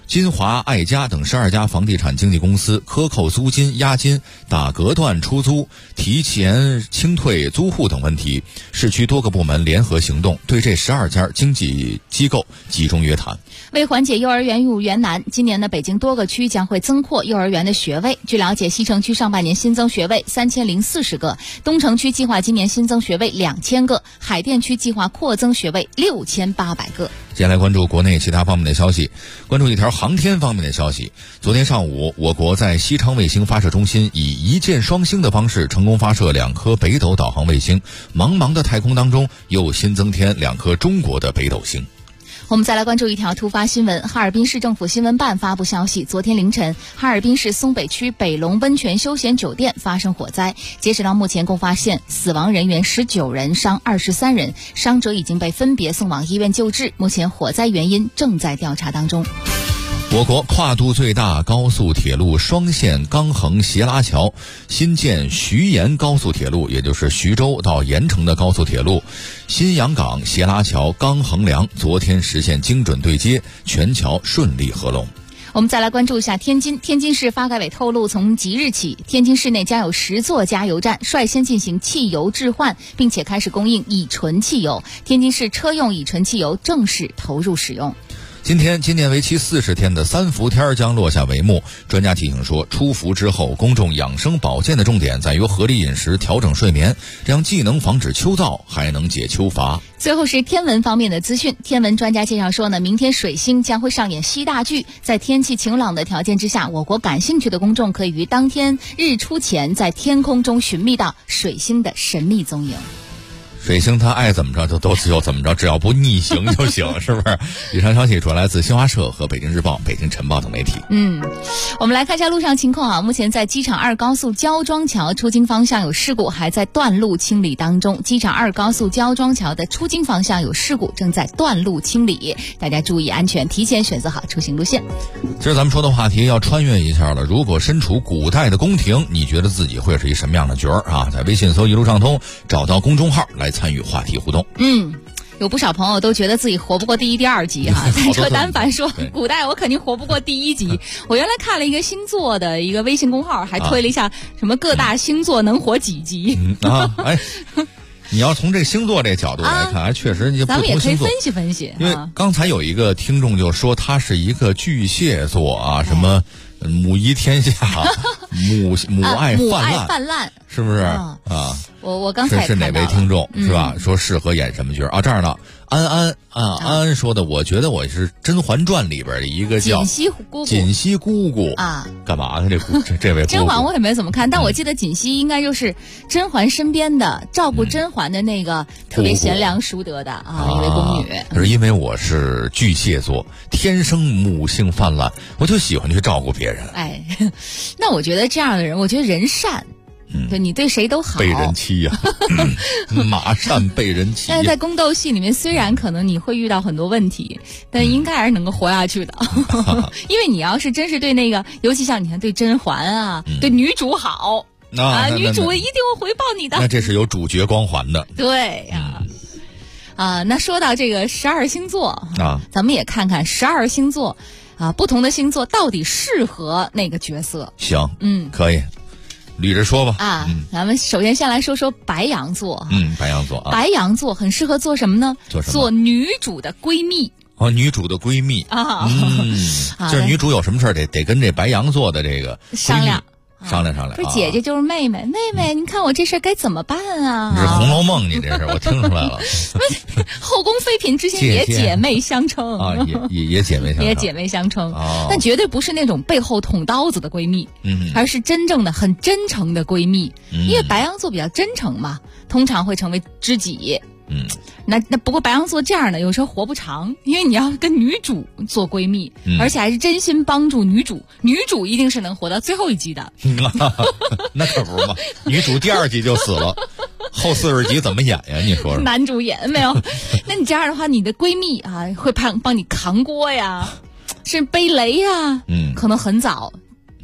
金华、爱家等12家房地产经纪公司克扣租金、押金、打隔断出租、提前清退租户等问题，市区多个部门联合行动，对这12家经纪机构集中约谈。 为缓解幼儿园入园难，今年的北京多个区将会增扩幼儿园的学位。据了解，西城区上半年新增学位3040个，东城区计划今年新增学位2000个，海淀区计划扩增学位6800个。 接下来关注国内其他方面的消息，关注一条航天方面的消息。昨天上午，我国在西昌卫星发射中心以一箭双星的方式成功发射2颗北斗导航卫星，茫茫的太空当中又新增添2颗中国的北斗星。 我们再来关注一条突发新闻。哈尔滨市政府新闻办发布消息，昨天凌晨，哈尔滨市松北区北龙温泉休闲酒店发生火灾，截止到目前共发现死亡人员19人，伤23人，伤者已经被分别送往医院救治，目前火灾原因正在调查当中。 我国跨度最大高速铁路双线钢横斜拉桥新建徐延高速铁路，也就是徐州到盐城的高速铁路新阳港斜拉桥钢横梁昨天实现精准对接，全桥顺利合龙。 我们再来关注一下天津。天津市发改委透露，从即日起，天津市内将有10座加油站率先进行汽油置换，并且开始供应乙醇汽油。天津市车用乙醇汽油正式投入使用。 今年为期40天的3伏天将落下帷幕。专家提醒说，出伏之后，公众养生保健的重点在于合理饮食、调整睡眠，这样既能防止秋燥，还能解秋乏。 最后是天文方面的资讯。天文专家介绍说呢，明天水星将会上演西大剧，在天气晴朗的条件之下，我国感兴趣的公众可以于当天日出前在天空中寻觅到水星的神秘踪影。 水星它爱怎么着就怎么着，只要不逆行就行，是不是？以上消息主要来自新华社和北京日报、北京晨报等媒体。 我们来看一下路上情况啊。目前在机场2高速焦庄桥出京方向有事故，还在断路清理当中。机场2高速焦庄桥的出京方向有事故，正在断路清理，大家注意安全，提前选择好出行路线。 今儿咱们说的话题要穿越一下了。如果身处古代的宫廷，你觉得自己会是一什么样的角儿啊？在微信搜一路畅通，找到公众号来参与话题互动。 有不少朋友都觉得自己活不过第1、第2集哈。单车单反说，古代我肯定活不过第1集。我原来看了一个星座的一个微信公号，还推了一下什么各大星座能活几集。 你要从这星座这角度来看，确实你不同星座，咱们也可以分析分析。 因为刚才有一个听众就说他是一个巨蟹座啊，什么母仪天下，母爱泛滥，是不是啊？ 我刚才是哪位听众是吧？说适合演什么角啊？这样的安安说的，我觉得我是《甄嬛传》里边的一个叫锦溪姑姑啊。干嘛呢？这位甄嬛我也没怎么看，但我记得锦溪应该就是甄嬛身边的照顾甄嬛的那个特别贤良淑德的一位宫女。 可是因为我是巨蟹座，天生母性泛滥，我就喜欢去照顾别人。 那我觉得这样的人，我觉得人善。对你对谁都好， 被人欺呀，马善被人欺。 但是在宫斗戏里面，虽然可能你会遇到很多问题，但应该还是能够活下去的。因为你要是真是对那个，尤其像你看对甄嬛啊，对女主好女主一定会回报你的。 那这是有主角光环的。 对呀。那说到这个12星座咱们也看看12星座不同的星座到底适合哪个角色。 行，可以。捋着说吧咱们首先先来说说白羊座。 白羊座白羊座很适合做什么呢？做女主的闺蜜。 女主的闺蜜就是女主有什么事儿得跟这白羊座的这个商量。 不是姐姐就是妹妹，你看我这事该怎么办啊？ 你是《红楼梦》，你这是我听出来了。 后宫妃嫔之间也姐妹相称也姐妹相称， 也姐妹相称，但绝对不是那种背后捅刀子的闺蜜，而是真正的很真诚的闺蜜。因为白羊座比较真诚嘛，通常会成为知己。那不过白羊座这样的有时候活不长，因为你要跟女主做闺蜜，而且还是真心帮助女主，女主一定是能活到最后一集的。 那可不是嘛，女主第2集就死了，后40集怎么演呀？你说说。 男主演没有？那你这样的话，你的闺蜜会帮你扛锅呀，是背雷呀，可能很早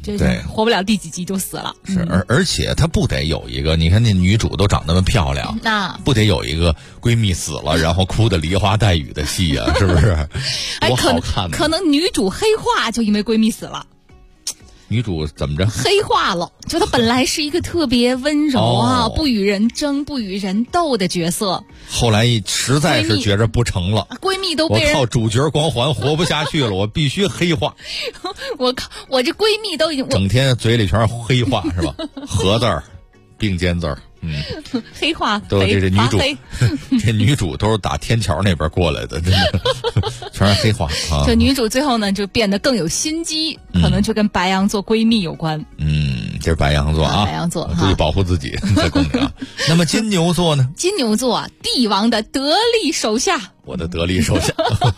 对，活不了第几集就死了。 是，而且她不得有一个，你看那女主都长那么漂亮， 那不得有一个闺蜜死了，然后哭得梨花带雨的戏啊，是不是？多好看！ 可能女主黑化，就因为闺蜜死了。 女主怎么着？ 黑化了，就她本来是一个特别温柔啊，不与人争、不与人斗的角色。 后来实在是觉着不成了， 闺蜜都被人我靠主角光环活不下去了，我必须黑化。 我靠，我这闺蜜都已经整天嘴里全是黑话是吧？合字儿、并肩字儿。 黑化都这女主，这女主都是打天桥那边过来的，真的全是黑话啊！ 这女主最后呢，就变得更有心机，可能就跟白羊座闺蜜有关。 这是白羊座啊， 白羊座注意保护自己在宫里啊。那么金牛座呢？ 金牛座，帝王的得力手下。 我的得力手下，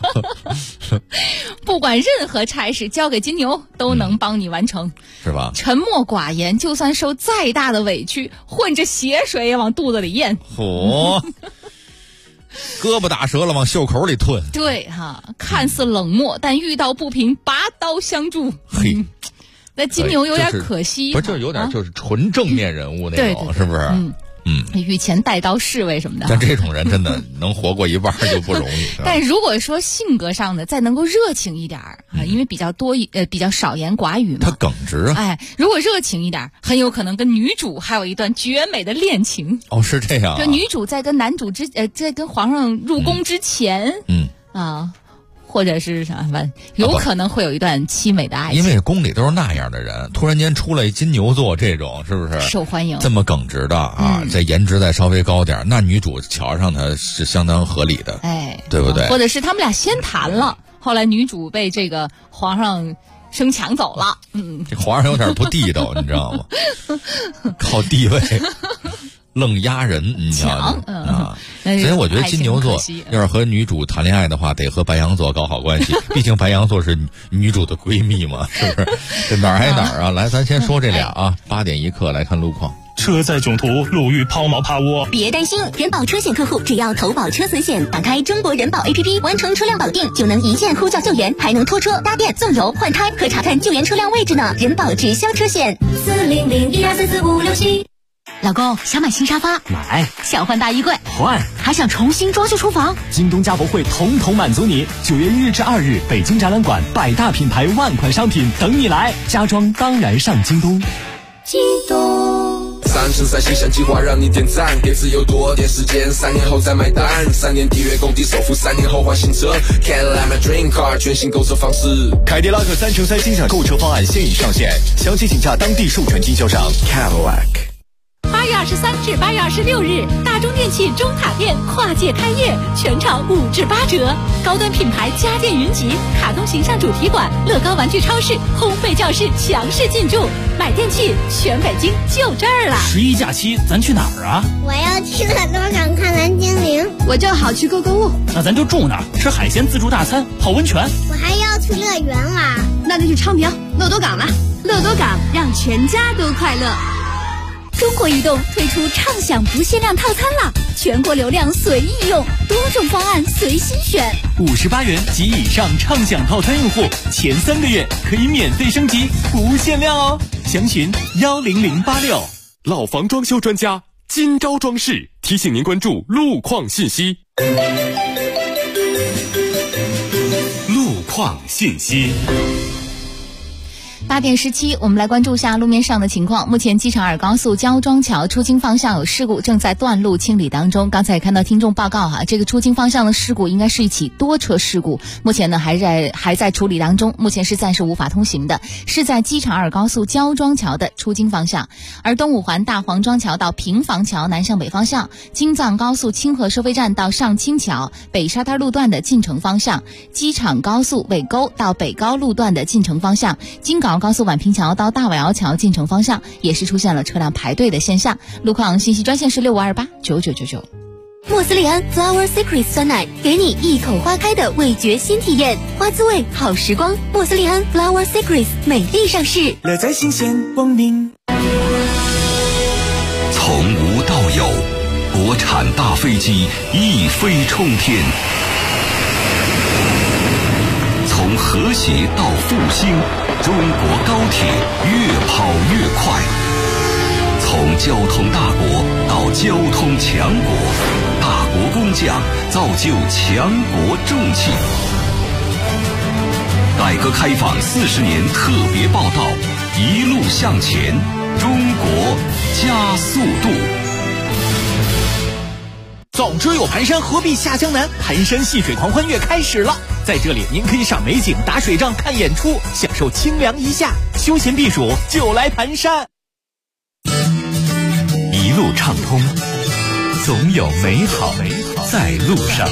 不管任何差事交给金牛，都能帮你完成， 是吧？ 沉默寡言，就算受再大的委屈，混着血水也往肚子里咽。 嚯！胳膊打折了往袖口里吞。 对哈，看似冷漠，但遇到不平拔刀相助。 嘿， 那金牛有点可惜， 不是就有点就是纯正面人物那种，是不是？ 御前带刀侍卫什么的， 但这种人真的能活过一半就不容易。 但如果说性格上的再能够热情一点因为比较少言寡语嘛， 他耿直啊。 如果热情一点，很有可能跟女主还有一段绝美的恋情。 哦，是这样。 就女主在跟男主在跟皇上入宫之前，或者是啥，有可能会有一段凄美的爱情。 因为宫里都是那样的人，突然间出来金牛座这种，是不是受欢迎？ 这么耿直的啊，这颜值再稍微高点，那女主瞧上他是相当合理的，对不对？ 或者是他们俩先谈了，后来女主被这个皇上生抢走了。 这皇上有点不地道，你知道吗？靠地位。愣压人，你瞧所以我觉得金牛座要是和女主谈恋爱的话，得和白羊座搞好关系，毕竟白羊座是女主的闺蜜嘛，是不是？这哪儿挨哪儿啊？来，咱先说这俩啊。8点一刻来看路况。 车载囧途，路遇抛锚趴窝。 别担心，人保车险客户只要投保车损险，打开中国人保 APP， 完成车辆保定，就能一键呼叫救援，还能拖车、搭电、送油、换胎和查看救援车辆位置呢。人保直销车险，40012444567。 老公，想买新沙发？ 买。 想换大衣柜？ 换。 还想重新装修厨房？ 京东家博会统统满足你。9月1日至2日，北京展览馆100大品牌万款商品等你来，家装当然上京东。 京东。 3升3形象计划让你点赞，给自由多点时间，3年后再买单，3年抵约公抵首付，3年后换新车 ，Cadillac my dream car， 全新购车方式。 凯迪拉克3乘3欣赏购车方案现已上线，详情请洽当地授权经销商 Cadillac。 8月23至8月26日，大中电器中塔店跨界开业，全场5至8折，高端品牌家电云集，卡通形象主题馆、乐高玩具超市、烘焙教室强势进驻，买电器全北京就这儿了。 11假期咱去哪儿啊？ 我要去乐多港看蓝精灵。 我正好去购物。 那咱就住那儿，吃海鲜自助大餐，泡温泉。 我还要去乐园玩。 那就去昌平乐多港了。乐多港让全家都快乐。 中国移动推出畅享不限量套餐了，全国流量随意用，多种方案随心选。 58元及以上畅享套餐用户，前3个月可以免费升级，不限量哦。详询10086。 老房装修专家金招装饰提醒您关注路况信息。路况信息。 8点17，我们来关注一下路面上的情况。目前机场2高速焦庄桥出京方向有事故，正在断路清理当中。刚才也看到听众报告这个出京方向的事故应该是一起多车事故，目前呢还在处理当中，目前是暂时无法通行的，是在机场2高速焦庄桥的出京方向。而东五环大黄庄桥到平房桥南向北方向，京藏高速清河收费站到上清桥北沙滩路段的进城方向，机场高速尾沟到北高路段的进城方向，京港高速宛平桥到大尾窑桥进城方向也是出现了车辆排队的现象。路况信息专线是65289999。 莫斯利安 Flower Secrets 酸奶，给你一口花开的味觉新体验，花滋味好时光。莫斯利安 Flower Secrets 美丽上市， 乐在新鲜光明。 从无到有，国产大飞机一飞冲天。从和谐到复兴， 中国高铁越跑越快，从交通大国到交通强国，大国工匠造就强国重器。改革开放40年特别报道，一路向前，中国加速度。 总之有盘山，何必下江南？盘山戏水狂欢月开始了，在这里您可以赏美景、打水仗、看演出，享受清凉一夏，休闲避暑就来盘山。 一路畅通，总有美好在路上。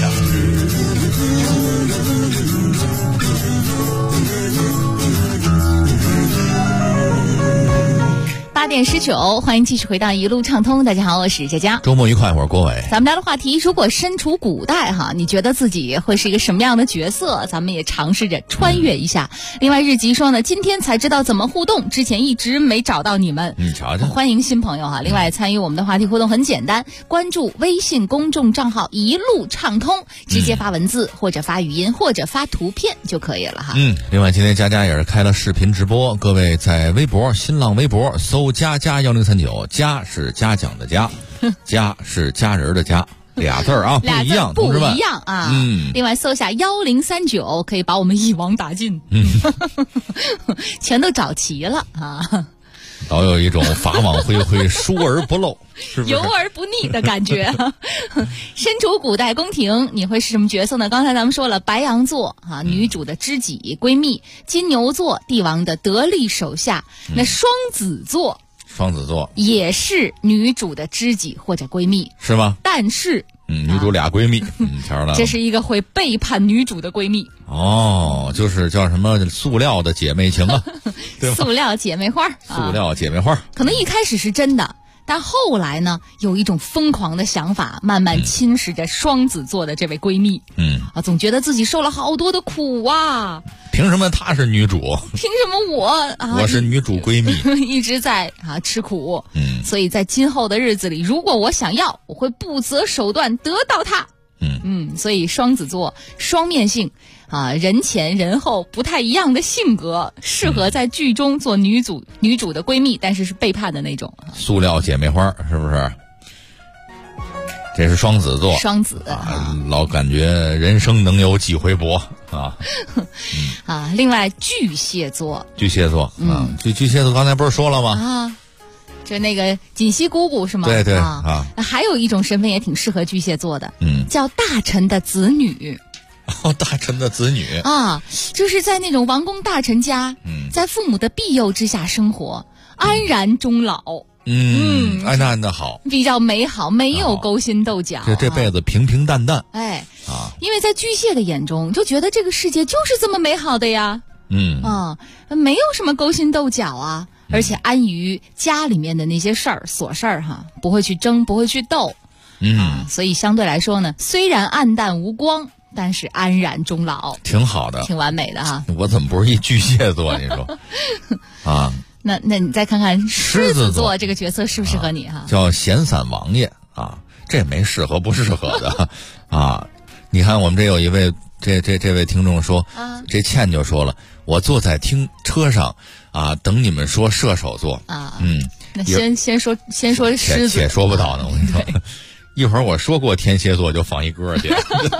8点19，欢迎继续回到一路畅通。大家好，我是佳佳。 周末愉快，我是郭伟。 咱们聊的话题，如果身处古代哈，你觉得自己会是一个什么样的角色？咱们也尝试着穿越一下。另外，日吉说呢，今天才知道怎么互动，之前一直没找到你们。 你瞧瞧， 欢迎新朋友哈。另外，参与我们的话题互动很简单，关注微信公众账号一路畅通，直接发文字或者发语音或者发图片就可以了哈。 另外今天佳佳也是开了视频直播，各位在微博、新浪微博搜佳佳1039，佳是嘉奖的佳，佳是家人的家，俩字啊，不一样， 不一样啊。另外搜下1039，可以把我们一网打尽，全都找齐了啊。 老有一种法网恢恢，疏而不漏，是不是油而不腻的感觉？身处古代宫廷，你会是什么角色呢？刚才咱们说了，白羊座啊，女主的知己闺蜜；金牛座，帝王的得力手下。那双子座也是女主的知己或者闺蜜， 是吗？ 但是女主俩闺蜜，瞧了， 这是一个会背叛女主的闺蜜哦，就是叫什么塑料的姐妹情啊，对吧？ 塑料姐妹花， 塑料姐妹花， 可能一开始是真的，但后来呢，有一种疯狂的想法慢慢侵蚀着双子座的这位闺蜜。总觉得自己受了好多的苦啊。 凭什么她是女主？ 凭什么我是女主闺蜜， 一直在吃苦。所以在今后的日子里，如果我想要，我会不择手段得到她。所以双子座双面性人前人后不太一样的性格，适合在剧中做女主的闺蜜，但是背叛的那种。 塑料姐妹花是不是？这是双子座， 双子老感觉人生能有几回搏啊。 另外巨蟹座， 巨蟹座刚才不是说了吗？ 就那个锦溪姑姑是吗？ 对对还有一种身份也挺适合巨蟹座的，叫大臣的子女。 大臣的子女就是在那种王公大臣家，在父母的庇佑之下生活，安然终老。 安的好， 比较美好，没有勾心斗角， 这辈子平平淡淡。 因为在巨蟹的眼中，就觉得这个世界就是这么美好的呀。没有什么勾心斗角啊，而且安于家里面的那些琐事儿不会去争，不会去斗。所以相对来说呢，虽然暗淡无光，但是安然终老， 挺好的， 挺完美的哈。 我怎么不是一巨蟹座？你说那你再看看狮子座这个角色适不适合你叫闲散王爷这没适合不适合的你看我们这有一位这位听众说这倩就说了，我坐在车上等你们说射手座那先说狮子， 且说不到呢，我跟你说。一会儿我说过天蝎座就放一歌去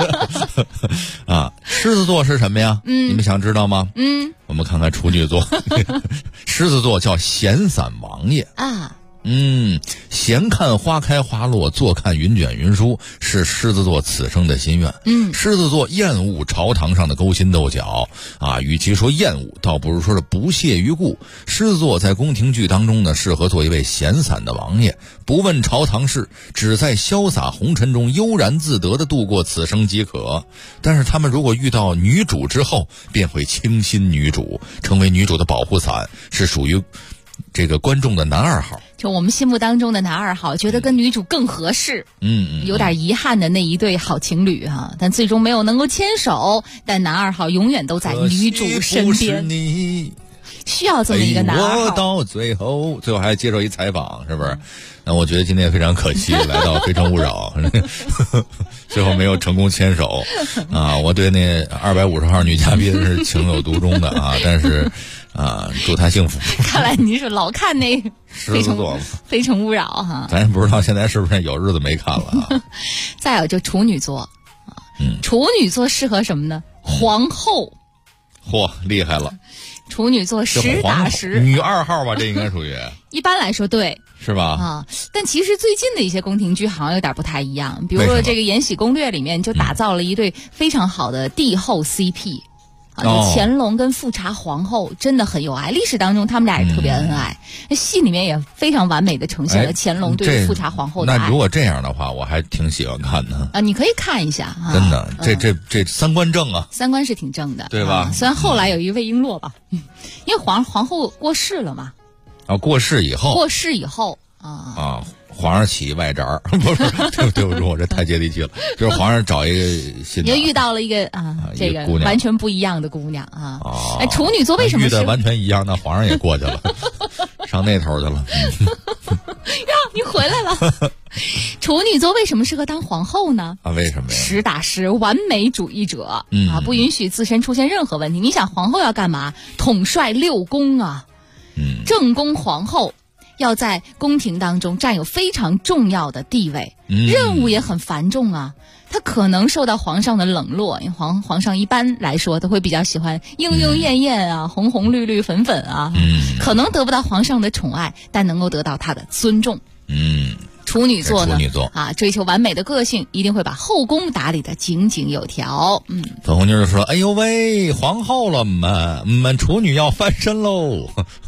狮子座是什么呀？你们想知道吗？我们看看处女座。狮子座叫闲散王爷闲看花开花落，坐看云卷云舒，是狮子座此生的心愿。狮子座厌恶朝堂上的勾心斗角与其说厌恶，倒不如说是不屑于顾。狮子座在宫廷剧当中呢，适合做一位闲散的王爷，不问朝堂事，只在潇洒红尘中悠然自得地度过此生即可。但是他们如果遇到女主之后，便会倾心女主，成为女主的保护伞，是属于这个观众的男二号， 就我们心目当中的男二号，觉得跟女主更合适。有点遗憾的那一对好情侣但最终没有能够牵手，但男二号永远都在女主身边。 需要这么一个男二号。 我到最后还接受一采访，是不是？那我觉得今天非常可惜，来到《非诚勿扰》，最后没有成功牵手啊！我对那250号女嘉宾是情有独钟的啊，但是祝她幸福。 看来你是老看那狮子座非诚勿扰哈， 咱也不知道现在是不是有日子没看了啊。 再有就处女座，处女座适合什么呢？皇后。 嚯，厉害了！ 处女座实打实， 女2号吧，这应该属于。 一般来说对， 是吧？ 啊，但其实最近的一些宫廷剧好像有点不太一样，比如说这个《延禧攻略》里面就打造了一对非常好的帝后 CP。乾隆跟富察皇后真的很有爱，历史当中他们俩也特别恩爱，戏里面也非常完美的呈现了乾隆对富察皇后的爱。 那如果这样的话，我还挺喜欢看的啊！你可以看一下， 真的，这三观正啊， 三观是挺正的， 对吧？ 虽然后来有一魏璎珞吧，因为皇后过世了嘛。 啊，过世以后皇上起外宅不是，对不住，我这太接地气了。就是皇上找一个新的， 你又遇到了一个这个完全不一样的姑娘啊。处女座为什么遇的完全一样？那皇上也过去了，上那头去了。 呀，你回来了。处女座为什么适合当皇后呢？ 啊，为什么呀？ 实打实完美主义者不允许自身出现任何问题。你想皇后要干嘛？统帅6宫啊。正宫皇后要在宫廷当中占有非常重要的地位，任务也很繁重啊。他可能受到皇上的冷落，因为皇上一般来说都会比较喜欢莺莺燕燕啊，红红绿绿粉粉啊，可能得不到皇上的宠爱，但能够得到他的尊重。处女座呢？追求完美的个性，一定会把后宫打理得井井有条。 粉红妞就说：“哎呦喂，皇后了们处女要翻身喽！”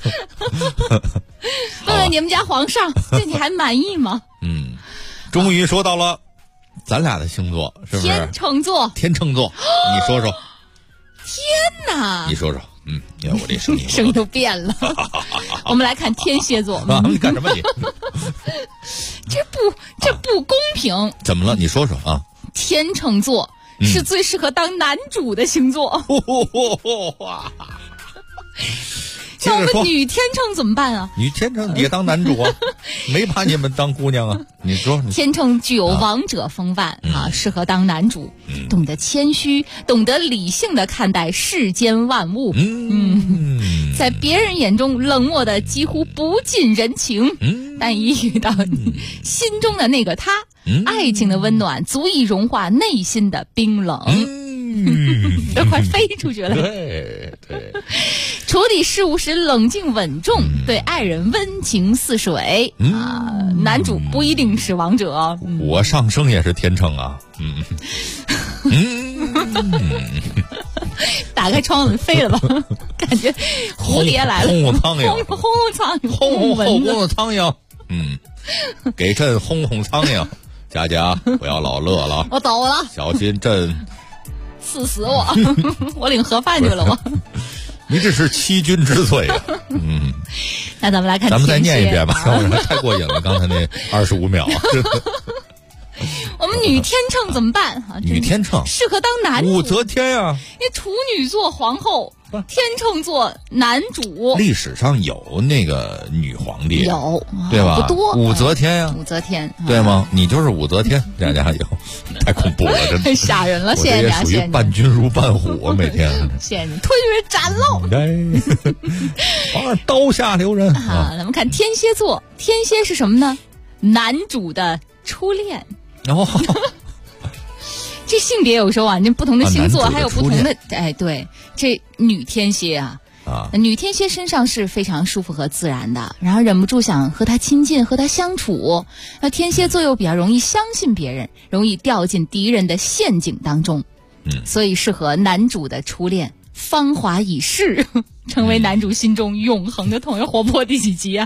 问问你们家皇上，对你还满意吗？ 终于说到了咱俩的星座，是不是？ 天秤座， 你说说。 天哪！ 你说说。你看我这声音， 声音都变了。我们来看天蝎座。 你干什么你？ 这不公平。 怎么了？你说说啊。 天秤座是最适合当男主的星座。那我们女天秤怎么办啊？ 女天秤也当男主啊，没把你们当姑娘啊。你说天秤具有王者风范适合当男主，懂得谦虚，懂得理性的看待世间万物。在别人眼中冷漠的几乎不近人情，但一遇到心中的那个他，爱情的温暖足以融化内心的冰冷。都快飞出去了。 对， 处理事务时冷静稳重，对爱人温情似水男主不一定是王者。 我上升也是天秤啊。 打开窗子飞了吧，感觉蝴蝶来了， 轰轰苍蝇， 轰轰苍蝇， 轰轰苍蝇。给朕轰轰苍蝇，佳佳不要老乐了， 我走了， 小心朕刺死我！我领盒饭去了，我。 你这是欺君之罪啊！ 那咱们来看， 咱们再念一遍吧，太过瘾了，刚才那25秒。 我们女天秤怎么办啊？ 女天秤适合当男主， 武则天呀。 因为处女座皇后，天秤座男主。 历史上有那个女皇帝， 有对吧？ 不多。 武则天呀， 武则天对吗？你就是武则天，大家有，太恐怖了，真的太吓人了。谢谢你， 属于伴君如伴虎，每天。 谢谢你，推诿斩喽！ 皇上刀下留人。 好，咱们看天蝎座，天蝎是什么呢？男主的初恋。这性别有时候啊，那不同的星座还有不同的对，这女天蝎啊，女天蝎身上是非常舒服和自然的，然后忍不住想和她亲近，和她相处。那天蝎座又比较容易相信别人，容易掉进敌人的陷阱当中，所以适合男主的初恋。芳华已逝，成为男主心中永恒的痛。活泼第几集啊？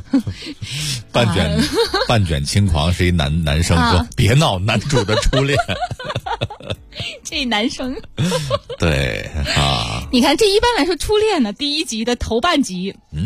半卷轻狂是一男生说别闹，男主的初恋。 这男生对啊， 你看这一般来说初恋呢，第一集的头半集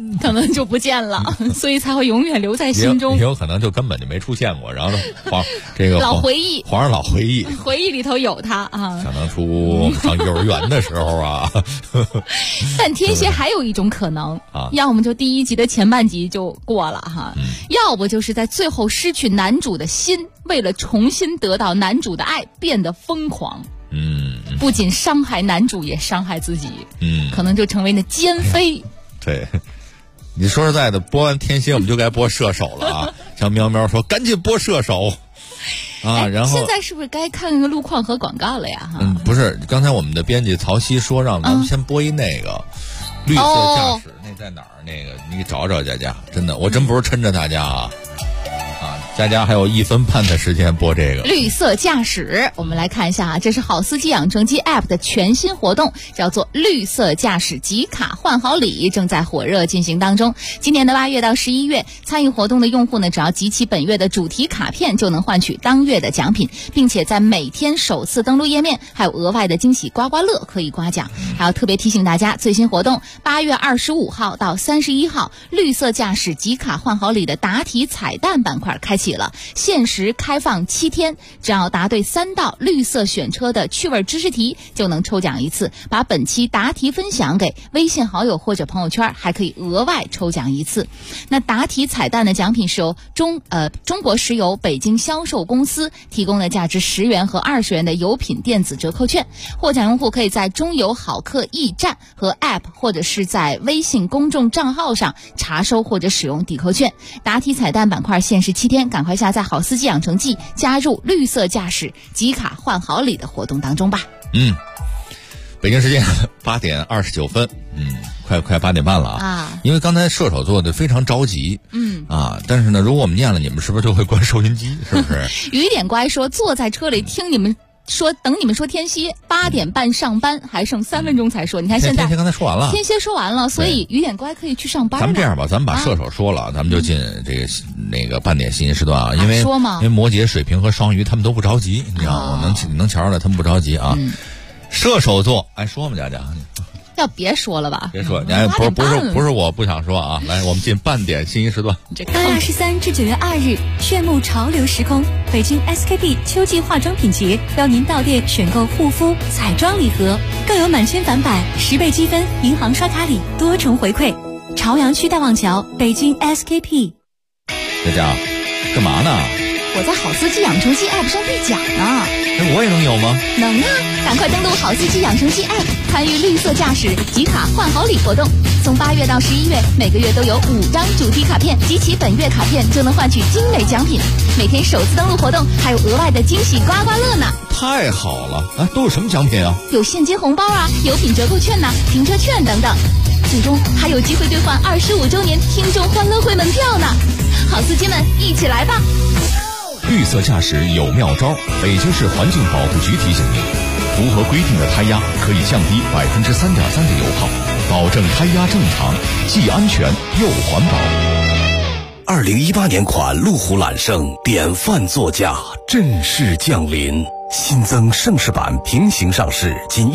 可能就不见了，所以才会永远留在心中。 也有可能就根本就没出现过，然后老回忆， 皇上老回忆， 回忆里头有他啊。 想当初上幼儿园的时候啊。 但天蝎还有一种可能啊，要么就第一集的前半集就过了哈，要不就是在最后失去男主的心，为了重新得到男主的爱变得疯狂。不仅伤害男主，也伤害自己。可能就成为那奸妃。 对，你说实在的，播完天蝎我们就该播射手了啊！像喵喵说，赶紧播射手啊！然后现在是不是该看看路况和广告了呀？ 不是，刚才我们的编辑曹曦说让咱们先播一那个绿色驾驶，那在哪儿？那个你找找佳佳，真的，我真不是抻着大家啊。佳佳还有1分半的时间播这个绿色驾驶。我们来看一下啊，这是好司机养成机 App 的全新活动，叫做绿色驾驶集卡换好礼，正在火热进行当中。今年的8月到11月，参与活动的用户呢，只要集齐本月的主题卡片，就能换取当月的奖品，并且在每天首次登录页面还有额外的惊喜刮刮乐可以刮奖。还要特别提醒大家，最新活动8月25号到31号，绿色驾驶集卡换好礼的答题彩蛋板块开启了，限时开放7天，只要答对3道绿色选车的趣味知识题，就能抽奖1次。把本期答题分享给微信好友或者朋友圈，还可以额外抽奖1次。那答题彩蛋的奖品是由中国石油北京销售公司提供的价值10元和20元的油品电子折扣券。获奖用户可以在中油好客驿站和 App 或者是在微信公众账号上查收或者使用抵扣券。答题彩蛋板块限时7天，赶快下载好司机养成记，加入绿色驾驶集卡换好礼的活动当中吧。 北京时间8点29分，快8点半了啊！因为刚才射手座的非常着急，但是呢，如果我们念了，你们是不是就会关收音机？是不是？ 雨点乖说，坐在车里听你们说，等你们说天蝎8点半上班，还剩3分钟才说。你看现在天蝎刚才说完了， 天蝎说完了，所以雨点乖可以去上班了。 咱们这样吧，咱们把射手说了，咱们就进这个那个半点信息时段啊。因为摩羯、水瓶和双鱼他们都不着急，你知道吗？能瞧出来他们不着急啊。射手座，说嘛，佳佳。 要别说了吧， 别说，不是我不想说啊。来，我们进半点信息时段。 8月13至9月2日，炫目潮流时空，北京 SKP 秋季化妆品节，邀您到店选购护肤、彩妆礼盒，更有满千返百、10倍积分、银行刷卡礼多重回馈。朝阳区大望桥，北京 SKP。 佳佳，干嘛呢？ 我在好司机养成记 App 上兑奖呢。 我也能有吗？ 能啊！赶快登录好司机养成记 App， 参与绿色驾驶集卡换好礼活动。从8月到11月，每个月都有5张主题卡片，集齐本月卡片就能换取精美奖品。每天首次登录活动还有额外的惊喜刮刮乐呢！ 太好了！都有什么奖品啊？ 有现金红包啊，油品折扣券呐，停车券等等。最终还有机会兑换25周年听众欢乐会门票呢！好司机们，一起来吧！ 绿色驾驶有妙招，北京市环境保护局提醒您，符合规定的胎压可以降低3.3%的油耗，保证胎压正常，既安全又环保。 2018年款路虎揽胜典范座驾正式降临，新增盛世版平行上市，仅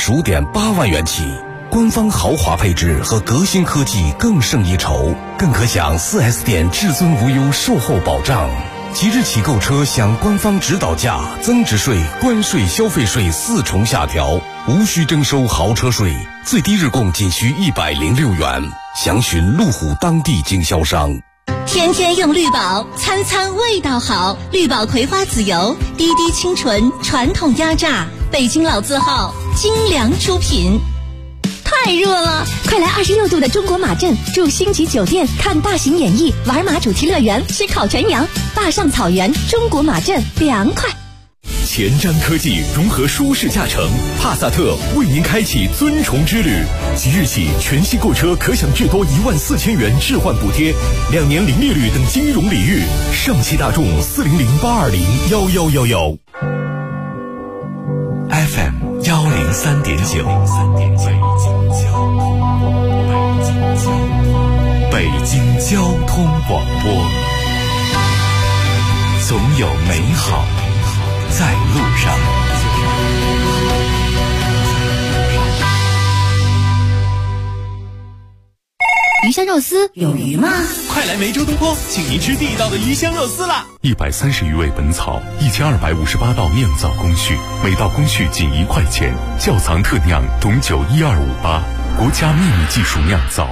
125.8万元起，官方豪华配置和革新科技更胜一筹，更可享 4S 店至尊无忧售后保障。即日起购车享官方指导价、增值税、关税、消费税4重下调，无需征收豪车税，最低日供仅需106元。详询路虎当地经销商。 天天用绿宝，餐餐味道好。绿宝葵花籽油，滴滴清纯，传统压榨，北京老字号，精良出品。太热了，快来26度的中国马镇，住星级酒店，看大型演艺，玩马主题乐园，吃烤全羊，坝上草原，中国马镇凉快。 前瞻科技融合舒适驾乘，帕萨特为您开启尊崇之旅。即日起，全系购车可享至多14000元置换补贴，2年零利率等金融礼遇。上汽大众400-820-1111。FM 103.9，北京交通广播，总有美好在路上。 鱼香肉丝有鱼吗？ 快来梅州东坡，请您吃地道的鱼香肉丝啦 ！130余味本草，1258道酿造工序，每道工序仅1块钱。窖藏特酿董酒1258，国家秘密技术酿造。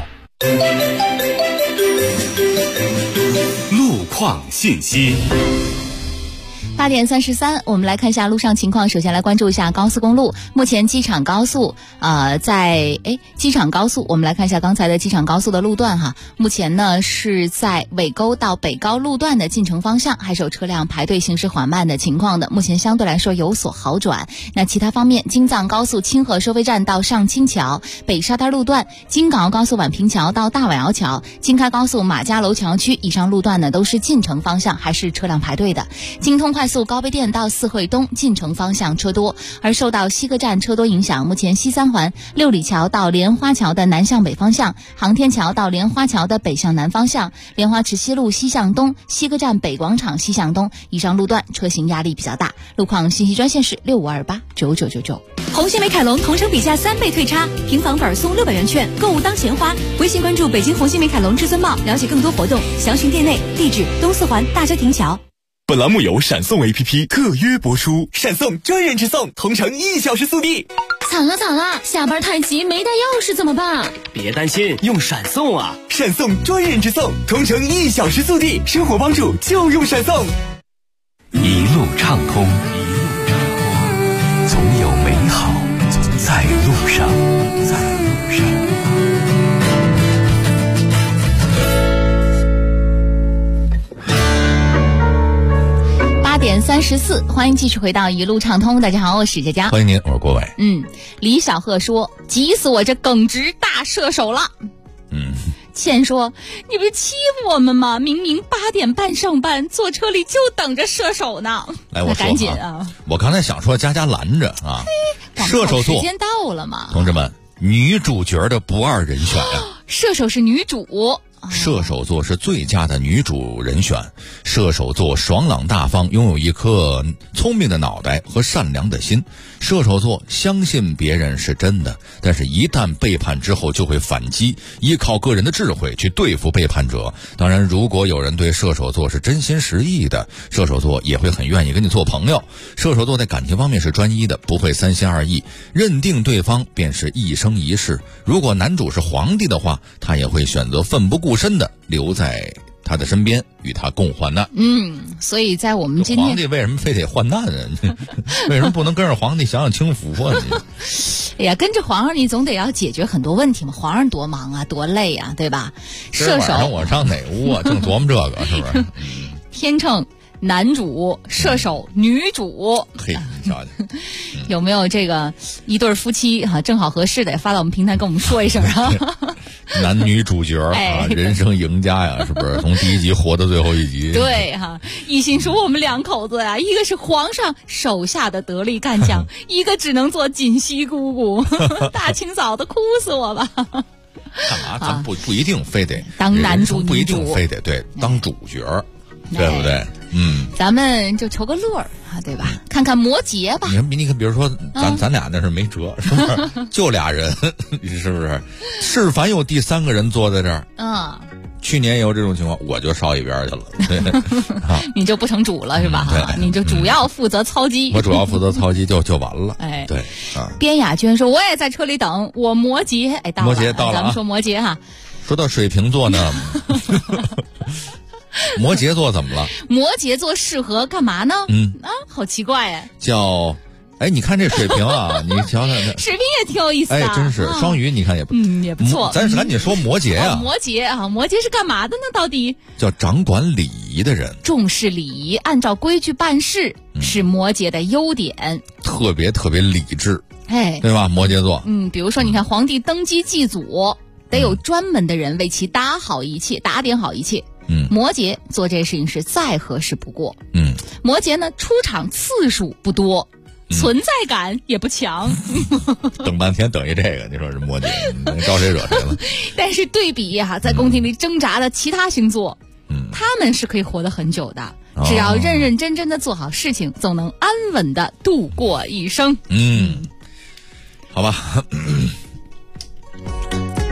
路况信息。 8点33，我们来看一下路上情况。首先来关注一下高速公路，目前机场高速机场高速，我们来看一下刚才的机场高速的路段哈。目前呢是在尾沟到北高路段的进城方向还是有车辆排队行驶缓慢的情况的，目前相对来说有所好转。那其他方面，京藏高速清河收费站到上清桥、北沙滩路段、京港澳高速宛平桥到大宛窑桥、京开高速马家楼桥区以上路段呢都是进城方向还是车辆排队的。京通快速高碑店到四惠东进城方向车多，而受到西客站车多影响，目前西三环六里桥到莲花桥的南向北方向、航天桥到莲花桥的北向南方向、莲花池西路西向东、西客站北广场西向东以上路段车型压力比较大。路况信息专线是65289999。 红星美凯龙同城比价3倍退差，平房本送600元券，购物当钱花。微信关注北京红星美凯龙至尊茂，了解更多活动，详询店内。地址东四环大遮亭桥。 本栏目由闪送 APP 特约播出，闪送专人直送，同城1小时速递。 惨了，下班太急没带钥匙怎么办？ 别担心，用闪送啊！ 闪送专人直送，同城1小时速递，生活帮助就用闪送。 一路畅通，总有美好在路上。 8点34，欢迎继续回到一路畅通。大家好，我是史佳佳， 欢迎您，我是郭伟。 李小鹤说：“急死我这耿直大射手了。”倩说：“你不是欺负我们吗？明明8点半上班，坐车里就等着射手呢。” 来，我说赶紧啊！ 我刚才想说，佳佳拦着啊，射手座时间到了嘛， 同志们，女主角的不二人选呀， 射手是女主。 射手座是最佳的女主人选。射手座爽朗大方，拥有一颗聪明的脑袋和善良的心。射手座相信别人是真的，但是一旦背叛之后就会反击，依靠个人的智慧去对付背叛者。当然，如果有人对射手座是真心实意的，射手座也会很愿意跟你做朋友。射手座在感情方面是专一的，不会三心二意，认定对方便是一生一世。如果男主是皇帝的话，他也会选择奋不顾身的留在他的身边，与他共患难。 所以在我们今天， 皇帝为什么非得患难呢？为什么不能跟着皇帝享享清福呢？ 哎呀，跟着皇上你总得要解决很多问题嘛。皇上多忙啊，多累啊，对吧？射手， 我上哪屋啊？正琢磨这个，是不是？ 天秤男主，射手女主。 嘿，你瞧瞧， 有没有这个一对夫妻正好合适的，发到我们平台跟我们说一声啊？ 男女主角人生赢家呀，是不是？从第1集活到最后1集。 对一心说我们2口子呀，一个是皇上手下的得力干将，一个只能做锦溪姑姑，大清早的哭死我吧。 干嘛？咱不一定非得当男主， 不一定非得对当主角，对不对？ 咱们就求个乐儿对吧？看看摩羯吧。 你看，比如说咱俩那是没辙，是不是？就俩人，是不是？是凡有第3个人坐在这儿。去年也有这种情况，我就烧一边去了。 你就不成主了是吧？你就主要负责操机。 我主要负责操机就完了。对边雅娟说：“我也在车里等，我摩羯。”到了， 摩羯到了。 咱们说摩羯哈。 说到水瓶座呢。摩羯座怎么了？ 摩羯座适合干嘛呢？好奇怪哎。 你看这水瓶啊，你瞧瞧， 水瓶也挺有意思的。 真是双鱼，你看也不错。 咱赶紧说摩羯啊。 摩羯是干嘛的呢？到底叫掌管礼仪的人， 重视礼仪，按照规矩办事，是摩羯的优点。 特别理智，对吧？摩羯座， 比如说你看皇帝登基祭祖，得有专门的人为其打点好一切。摩羯做这事情是再合适不过。摩羯呢，出场次数不多，存在感也不强。 等半天等一这个，你说是摩羯，招谁惹谁了？ 但是对比在宫廷里挣扎的其他星座，他们是可以活得很久的，只要认认真真的做好事情，总能安稳的度过一生。 好吧。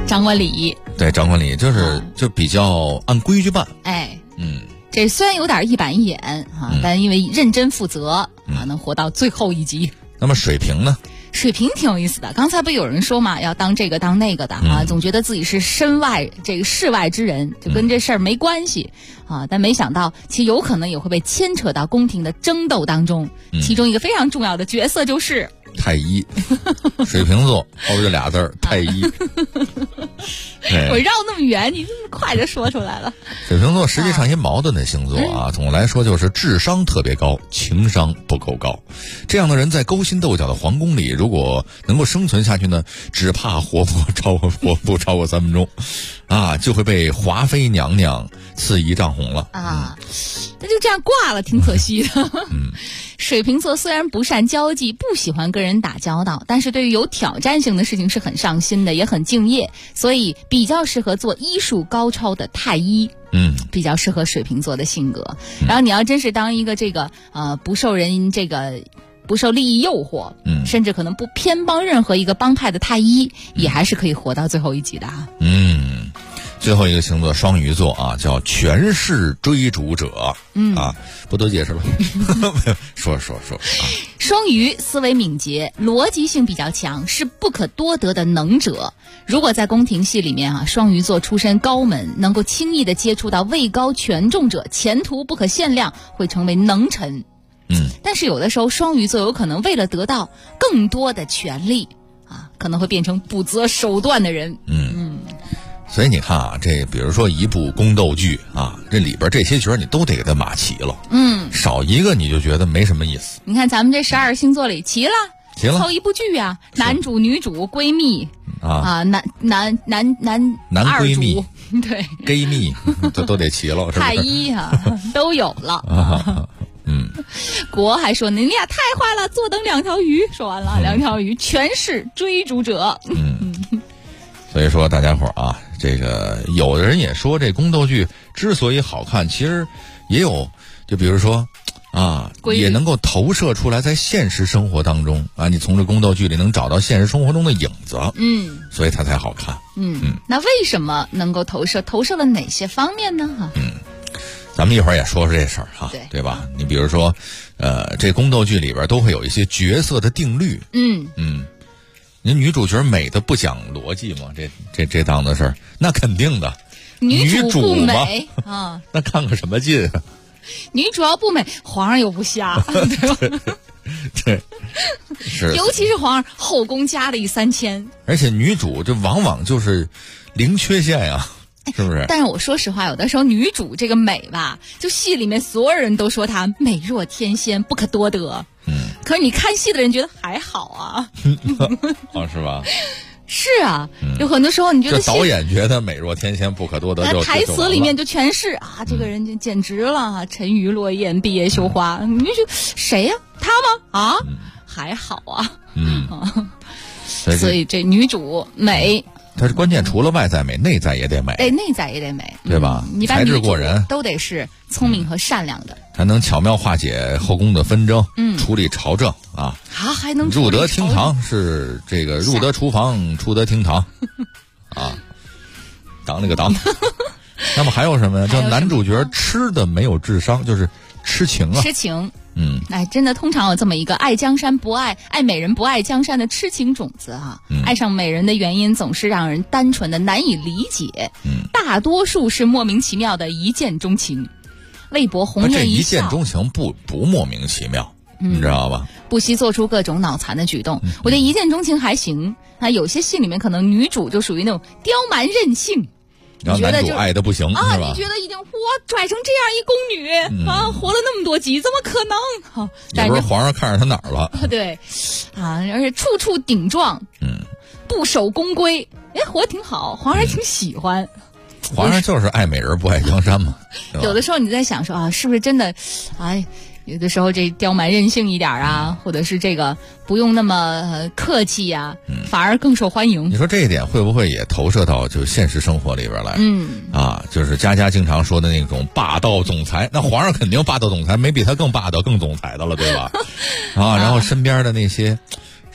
掌管礼仪。 对，掌管礼仪就比较按规矩办。 哎，这虽然有点一板一眼啊，但因为认真负责啊，能活到最后一集。 那么水瓶呢？ 水瓶挺有意思的，刚才不有人说嘛，要当这个当那个的啊，总觉得自己是世外之人，就跟这事儿没关系啊。但没想到，其实有可能也会被牵扯到宫廷的争斗当中，其中一个非常重要的角色就是太医。水瓶座后边就俩字儿太医。 我绕那么远，你这么快就说出来了。 水瓶座实际上一矛盾的星座啊，总的来说就是智商特别高，情商不够高。这样的人在勾心斗角的皇宫里，如果能够生存下去呢，只怕活不超过3分钟，啊，就会被华妃娘娘赐一丈红了啊。那就这样挂了，挺可惜的。水瓶座虽然不善交际，不喜欢跟人打交道，但是对于有挑战性的事情是很上心的，也很敬业，所以比较适合做医术高超的太医。比较适合水瓶座的性格。然后你要真是当一个这个不受利益诱惑，甚至可能不偏帮任何一个帮派的太医，也还是可以活到最后一集的啊。 最后一个星座双鱼座啊，叫权势追逐者。不多解释了。说啊。 双鱼思维敏捷，逻辑性比较强，是不可多得的能者。如果在宫廷戏里面啊，双鱼座出身高门，能够轻易的接触到位高权重者，前途不可限量，会成为能臣。但是有的时候双鱼座有可能为了得到更多的权利啊，可能会变成不择手段的人。 所以你看啊，这比如说一部宫斗剧啊，这里边这些角儿你都得给他码齐了。少一个你就觉得没什么意思。 你看咱们这12星座里齐了，凑一部剧啊，男主女主闺蜜啊，男闺蜜， 对闺蜜都得齐了，是吧？ 太医啊都有了。国还说你俩太坏了，坐等2条鱼。说完了，2条鱼全是追逐者。 所以说大家伙啊，这个有的人也说这宫斗剧之所以好看，其实也有，就比如说啊，也能够投射出来在现实生活当中啊，你从这宫斗剧里能找到现实生活中的影子。所以它才好看。 那为什么能够投射了哪些方面呢？ 咱们一会儿也说说这事儿哈，对吧？你比如说这宫斗剧里边都会有一些角色的定律。您女主角美的不讲逻辑吗？这档子事儿，那肯定的。 女主不美啊，那看个什么劲？ 女主要不美，皇上又不瞎，对吧？ 对，是。 尤其是皇上后宫佳丽3000， 而且女主这往往就是零缺陷呀。是不是？ 但是我说实话，有的时候女主这个美吧，就戏里面所有人都说她美若天仙，不可多得。可是你看戏的人觉得还好啊。 是吧？ 是啊，有很多时候你觉得导演觉得美若天仙不可多得， 台词里面就全是啊，这个人就简直了，沉鱼落雁，闭月羞花。你就谁呀？他吗？啊，还好啊。所以这女主美。 它是关键，除了外在美，内在也得美。 内在也得美， 对吧？才智过人， 都得是聪明和善良的， 才能巧妙化解后宫的纷争，处理朝政啊。 还能入得厅堂，是这个入得厨房，出得厅堂啊，当那个当。那么还有什么呀？叫男主角吃的没有智商，就是痴情啊， 痴情。真的通常有这么一个爱江山不爱美人不爱江山的痴情种子哈。爱上美人的原因总是让人单纯的难以理解。大多数是莫名其妙的一见钟情，微博红颜一笑。 这一见钟情不莫名其妙，你知道吧？ 不惜做出各种脑残的举动。我觉得一见钟情还行，有些戏里面可能女主就属于那种刁蛮任性。 然后男主爱的不行，是吧？ 你觉得已经拽成这样一宫女活了那么多集，怎么可能？ 也不是皇上看上他哪儿了？ 对，而且处处顶撞，不守宫规，活得挺好，皇上还挺喜欢。 皇上就是爱美人不爱江山嘛。 有的时候你在想说是不是真的？有的时候这刁蛮任性一点或者是这个不用那么客气呀，反而更受欢迎。 你说这一点会不会也投射到就现实生活里边来？就是佳佳经常说的那种霸道总裁，那皇上肯定霸道总裁，没比他更霸道更总裁的了，对吧？然后身边的那些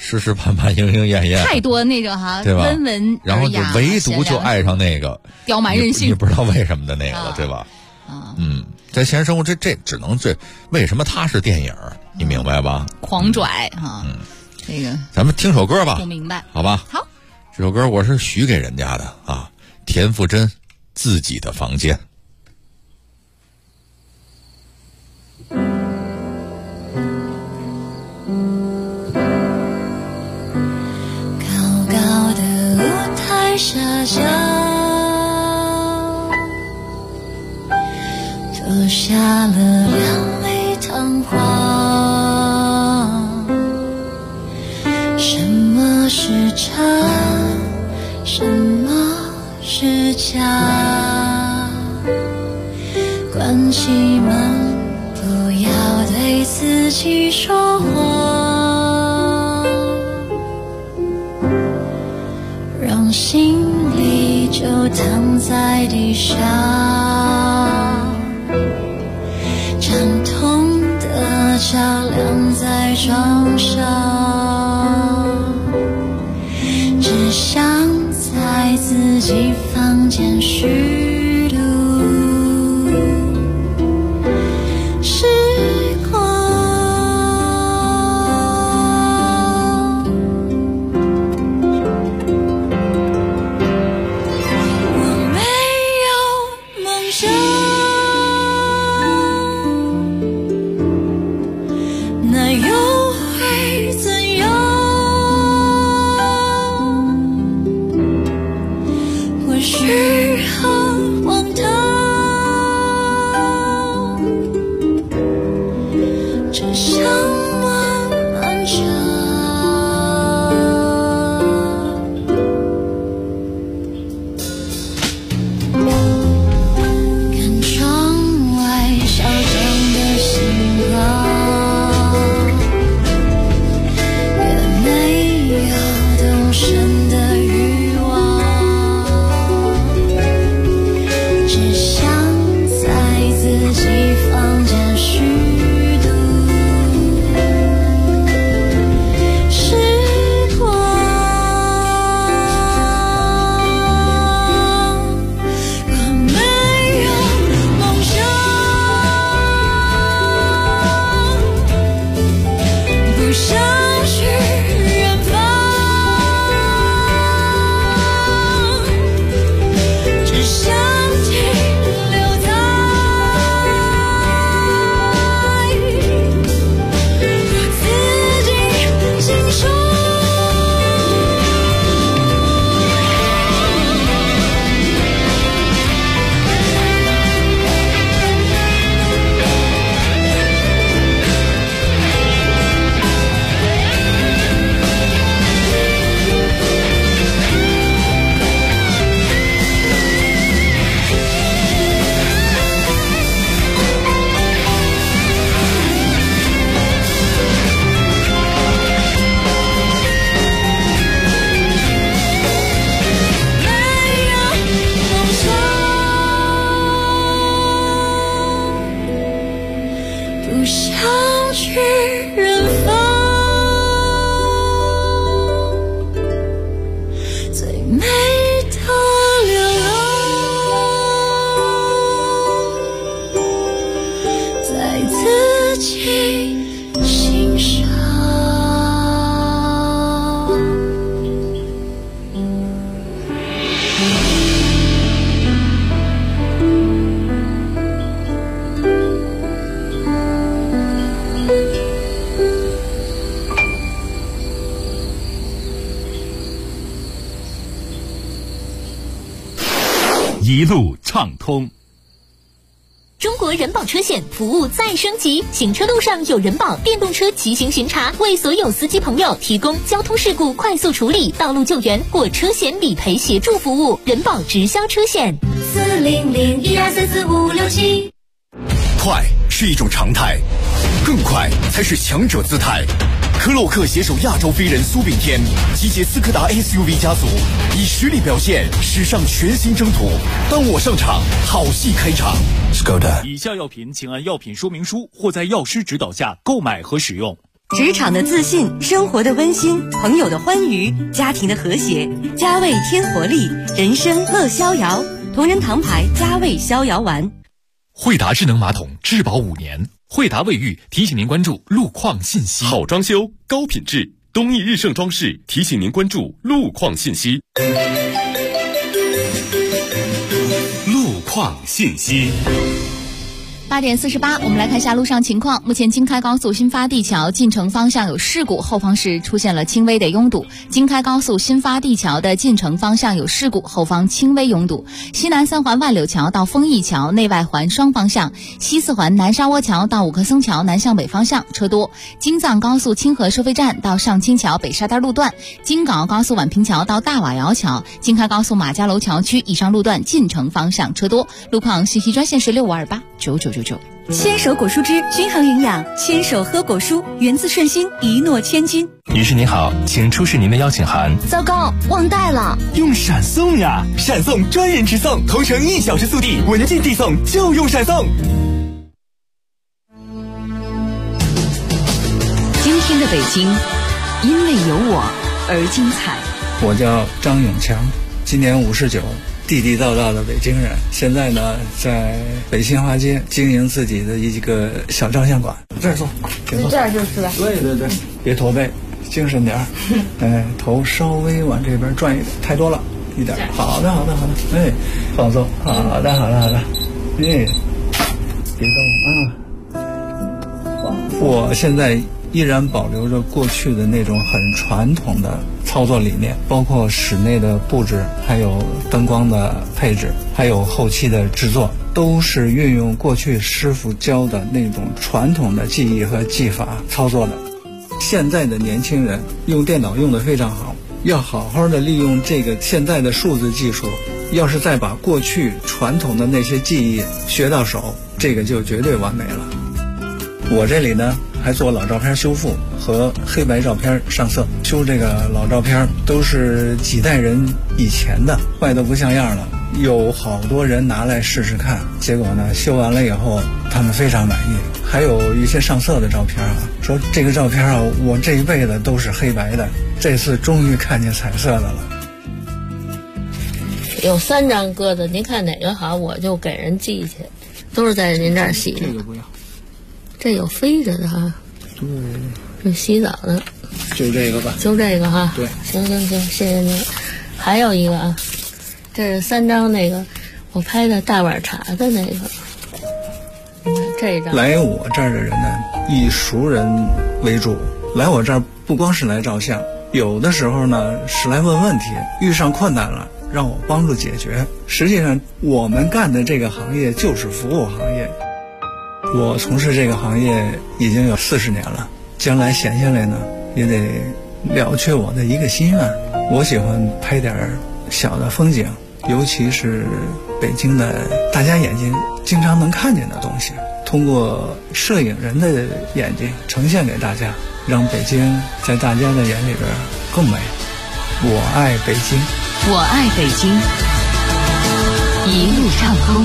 湿湿盘盘，莺莺燕燕， 太多那种哈， 对吧？ 温文然后就唯独就爱上那个刁蛮任性， 你不知道为什么的那个了，对吧？在现实生活这只能为什么它是电影？你明白吧？ 狂拽哈，这个咱们听首歌吧， 不明白， 好吧？ 好， 这首歌我是许给人家的啊，田馥甄自己的房间。 高高的舞台下降，脱下了两枚弹簧。什么是真，什么是假？关起门，不要对自己说谎，让心里就躺在地上，惨痛的脚晾在床上，只想在自己房间虚度时光。我没有梦想，那又会怎样？或许很荒唐，只想慢慢长。看窗外小镇的星光，也没有动身的欲望，只想在自己房间虚度时光。我没有梦想，不想去远方，只想停留在自己心中。不想去远方，最美的流浪在自己心上。 一路畅通。 中国人保车险服务再升级，行车路上有人保电动车骑行巡查，为所有司机朋友提供交通事故快速处理、道路救援或车险理赔协助服务。人保直销车险 40012344567。 快是一种常态，更快才是强者姿态。科洛克携手亚洲飞人苏炳添，集结斯柯达 SUV 家族，以实力表现驶上全新征途。当我上场，好戏开场。 以下药品请按药品说明书或在药师指导下购买和使用。 职场的自信，生活的温馨，朋友的欢愉，家庭的和谐。佳味添活力，人生乐逍遥。同仁堂牌佳味逍遥丸。 惠达智能马桶质保5年。惠达卫浴提醒您关注路况信息。 好装修，高品质，东益日盛装饰提醒您关注路况信息。路况信息。 8点48，我们来看一下路上情况。目前京开高速新发地桥进城方向有事故，后方是出现了轻微的拥堵。京开高速新发地桥的进城方向有事故，后方轻微拥堵。西南3环万柳桥到丰益桥内外环双方向，西4环南沙窝桥到五棵松桥南向北方向车多。京藏高速清河收费站到上清桥北沙滩路段，京港澳高速宛平桥到大瓦窑桥，京开高速马家楼桥区以上路段进城方向车多。路况信息专线是65289999。 牵手果蔬汁均衡营养，牵手喝果蔬，源自顺心，一诺千金。 女士您好，请出示您的邀请函。 糟糕，忘带了。 用闪送呀，闪送专人直送，同城1小时速递，文件递送，就用闪送。 今天的北京，因为有我而精彩。 我叫张永强，今年59。地地道道的北京人，现在呢在北新华街经营自己的一个小照相馆。这儿坐， 这儿就是吧？ 对，别驼背，精神点儿。头稍微往这边转一点，太多了一点。好的，放松。好的。别动啊！我现在依然保留着过去的那种很传统的操作理念，包括室内的布置，还有灯光的配置，还有后期的制作，都是运用过去师傅教的那种传统的技艺和技法操作的。现在的年轻人用电脑用得非常好，要好好的利用这个现在的数字技术，要是再把过去传统的那些技艺学到手，这个就绝对完美了。我这里呢还做老照片修复和黑白照片上色，修这个老照片都是几代人以前的，坏得不像样了，有好多人拿来试试看，结果呢修完了以后他们非常满意。还有一些上色的照片啊，说这个照片啊我这一辈子都是黑白的，这次终于看见彩色的了。 有3张鸽子，您看哪个好我就给人寄去，都是在您这儿洗的。 这个不要， 这有飞着的哈。 对， 这洗澡的。 就这个吧。 就这个哈。 对。 行，谢谢您。还有一个啊，这是3张那个我拍的大碗茶的那个。这一张。 来我这儿的人呢，以熟人为主。来我这儿不光是来照相，有的时候呢是来问问题，遇上困难了让我帮助解决。实际上我们干的这个行业就是服务行业。我从事这个行业已经有40年了，将来闲下来呢也得了却我的一个心愿。我喜欢拍点小的风景，尤其是北京的大家眼睛经常能看见的东西，通过摄影人的眼睛呈现给大家，让北京在大家的眼里边更美。我爱北京， 我爱北京，一路畅通。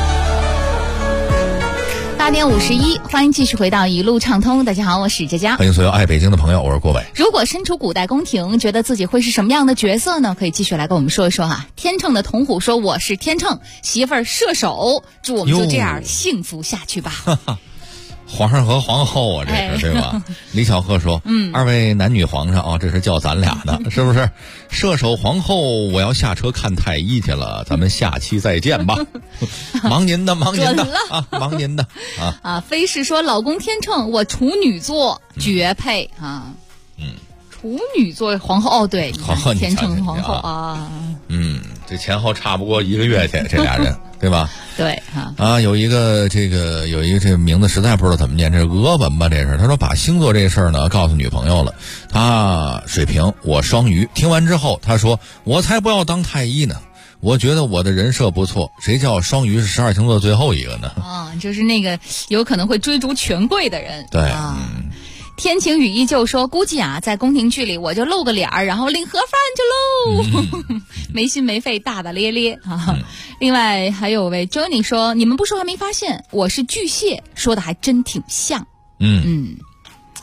8点51，欢迎继续回到一路畅通。大家好，我是佳佳， 欢迎所有爱北京的朋友，我是郭伟。 如果身处古代宫廷，觉得自己会是什么样的角色呢？可以继续来跟我们说一说哈。天秤的童虎说：“我是天秤，媳妇儿射手，祝我们就这样幸福下去吧。” 皇上和皇后啊，这是对吧？李小鹤说：“二位男女皇上啊，这是叫咱俩的，是不是？射手皇后，我要下车看太医去了，咱们下期再见吧。忙您的啊，忙您的啊。 飞是说，老公天秤，我处女座绝配啊。处女座皇后哦，对， 皇后天秤皇后啊。 这前后差不过1个月去，这俩人对吧？ 对有一个这名字实在不知道怎么念，这是俄文吧？这是他说把星座这事儿呢告诉女朋友了，他水瓶，我双鱼。听完之后他说我才不要当太医呢，我觉得我的人设不错，谁叫双鱼是12星座最后一个呢？ 就是那个有可能会追逐权贵的人。 对天晴雨依旧说，估计在宫廷剧里我就露个脸儿，然后领盒饭就露，没心没肺，大大咧咧啊。另外还有位 Johnny 说，你们不说还没发现，我是巨蟹，说的还真挺像。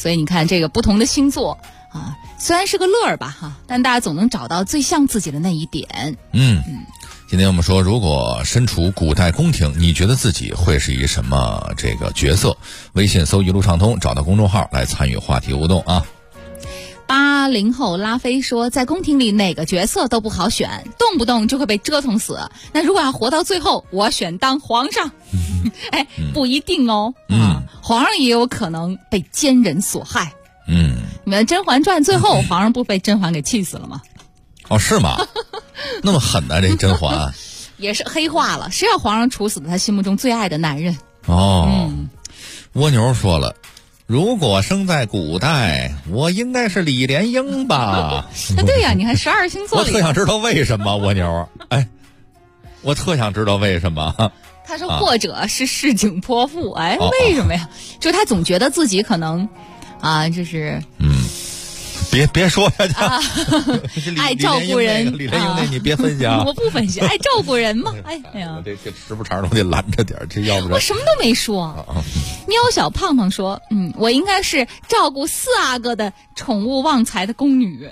所以你看这个不同的星座啊，虽然是个乐儿吧哈，但大家总能找到最像自己的那一点。 今天我们说，如果身处古代宫廷，你觉得自己会是一什么这个角色？微信搜一路畅通，找到公众号来参与话题互动啊。 80后拉菲说，在宫廷里哪个角色都不好选，动不动就会被折腾死。那如果要活到最后，我选当皇上。不一定哦。皇上也有可能被奸人所害。你们《甄嬛传》最后皇上不被甄嬛给气死了吗？ 哦，是吗？那么狠呢，这甄嬛也是黑化了，谁让皇上处死了他心目中最爱的男人？ 蜗牛说了，如果生在古代，我应该是李莲英吧？ 对呀，你看12星座里， 我特想知道为什么蜗牛。我特想知道为什么。 他说，或者是市井泼妇。为什么呀？就他总觉得自己可能就是别说下去。 爱照顾人， 李莲英那你别分析啊。 我不分析，爱照顾人嘛。哎呀， 这时不常都得拦着点，这要不然我什么都没说。喵小胖胖说，我应该是照顾4阿哥的宠物旺财的宫女。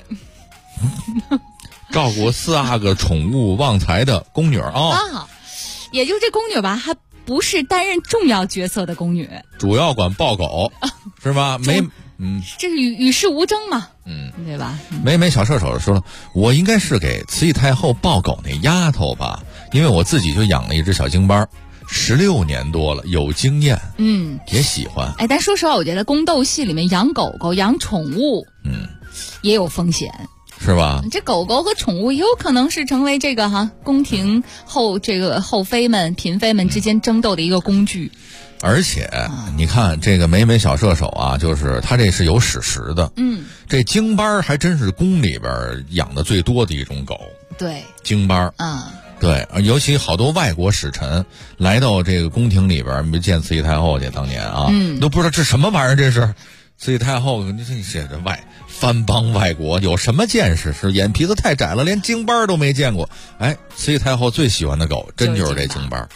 照顾4阿哥宠物旺财的宫女也就这宫女吧，还不是担任重要角色的宫女， 主要管抱狗，是吧？ 这是与世无争嘛，对吧？ 美小射手说了，我应该是给慈禧太后抱狗那丫头吧，因为我自己就养了一只小京巴，16年多了，有经验，也喜欢。 但说实话，我觉得宫斗戏里面养狗狗、养宠物，也有风险。 是吧？ 这狗狗和宠物也有可能是成为这个宫廷后妃们、嫔妃们之间争斗的一个工具。 而且你看这个美小射手啊，就是他这是有史实的。这京巴还真是宫里边养的最多的一种狗。对，京巴。对，尤其好多外国使臣来到这个宫廷里边，见慈禧太后去，当年都不知道这什么玩意儿，这是慈禧太后，你写着番邦外国有什么见识？是眼皮子太窄了，连京巴都没见过。慈禧太后最喜欢的狗，真就是这京巴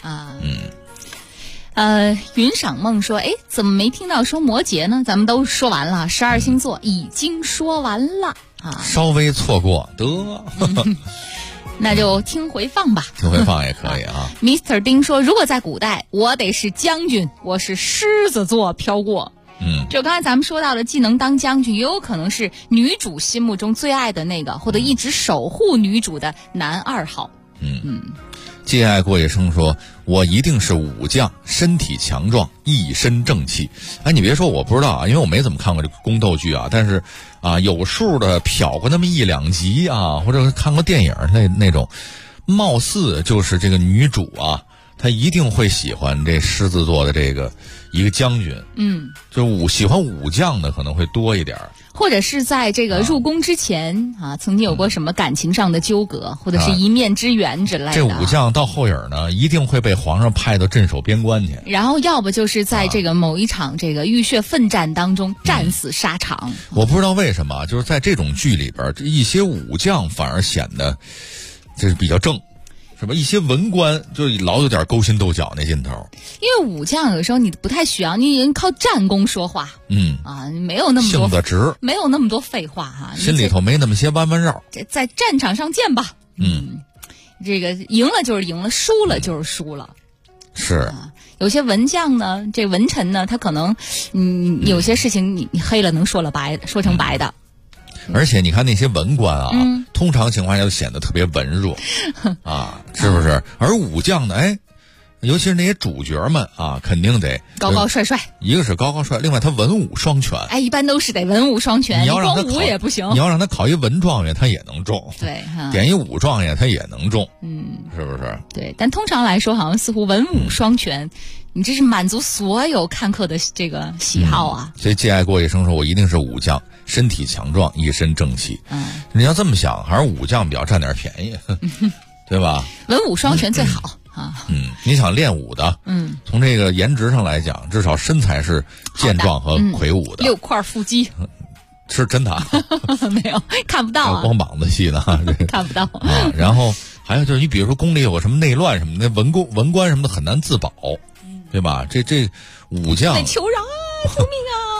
云赏梦说，怎么没听到说摩羯呢？咱们都说完了，12星座已经说完了稍微错过得。 那就听回放吧， 听回放也可以啊。 Mr. 丁说，如果在古代，我得是将军，我是狮子座飘过。就刚才咱们说到的，既能当将军，也有可能是女主心目中最爱的那个，或者一直守护女主的男2号。 借爱过一生说，我一定是武将，身体强壮，一身正气。你别说我不知道啊，因为我没怎么看过这个宫斗剧啊，但是有数的瞟过那么1、2集啊，或者看过电影那种，貌似就是这个女主她一定会喜欢这狮子座的这个一个将军，就喜欢武将的可能会多一点， 或者是在这个入宫之前曾经有过什么感情上的纠葛，或者是一面之缘之类的。 这武将到后影呢，一定会被皇上派到镇守边关去， 然后要不就是在这个某一场这个浴血奋战当中战死沙场。 我不知道为什么，就是在这种剧里边，一些武将反而显得就是比较正。什么一些文官就老有点勾心斗角那劲头， 因为武将有时候你不太需要，你靠战功说话，没有那么多性子直， 没有那么多废话心里头没那么些弯弯绕。 在战场上见吧，这个赢了就是赢了，输了就是输了。 是有些文将呢，这文臣呢，他可能有些事情你黑了能说成白的。 而且你看那些文官通常情况下就显得特别文弱是不是？而武将呢，尤其是那些主角们肯定得高高帅帅。 一个是高高帅，另外他文武双全。 一般都是得文武双全， 你要让他光武也不行。 你要让他考一文状元，他也能中。 对， 点一武状元，他也能中。是不是？ 对，但通常来说，好像似乎文武双全。你这是满足所有看客的这个喜好所以借爱过一生说，我一定是武将，身体强壮，一身正气。你要这么想，还是武将比较占点便宜，对吧？ 文武双全最好你想练武的，从这个颜值上来讲，至少身材是健壮和魁梧的， 6块腹肌。 是真的没有看不到光膀子戏呢看不到然后还有就是你比如说宫里有个什么内乱什么的，文官什么的很难自保，对吧？这武将得求饶救命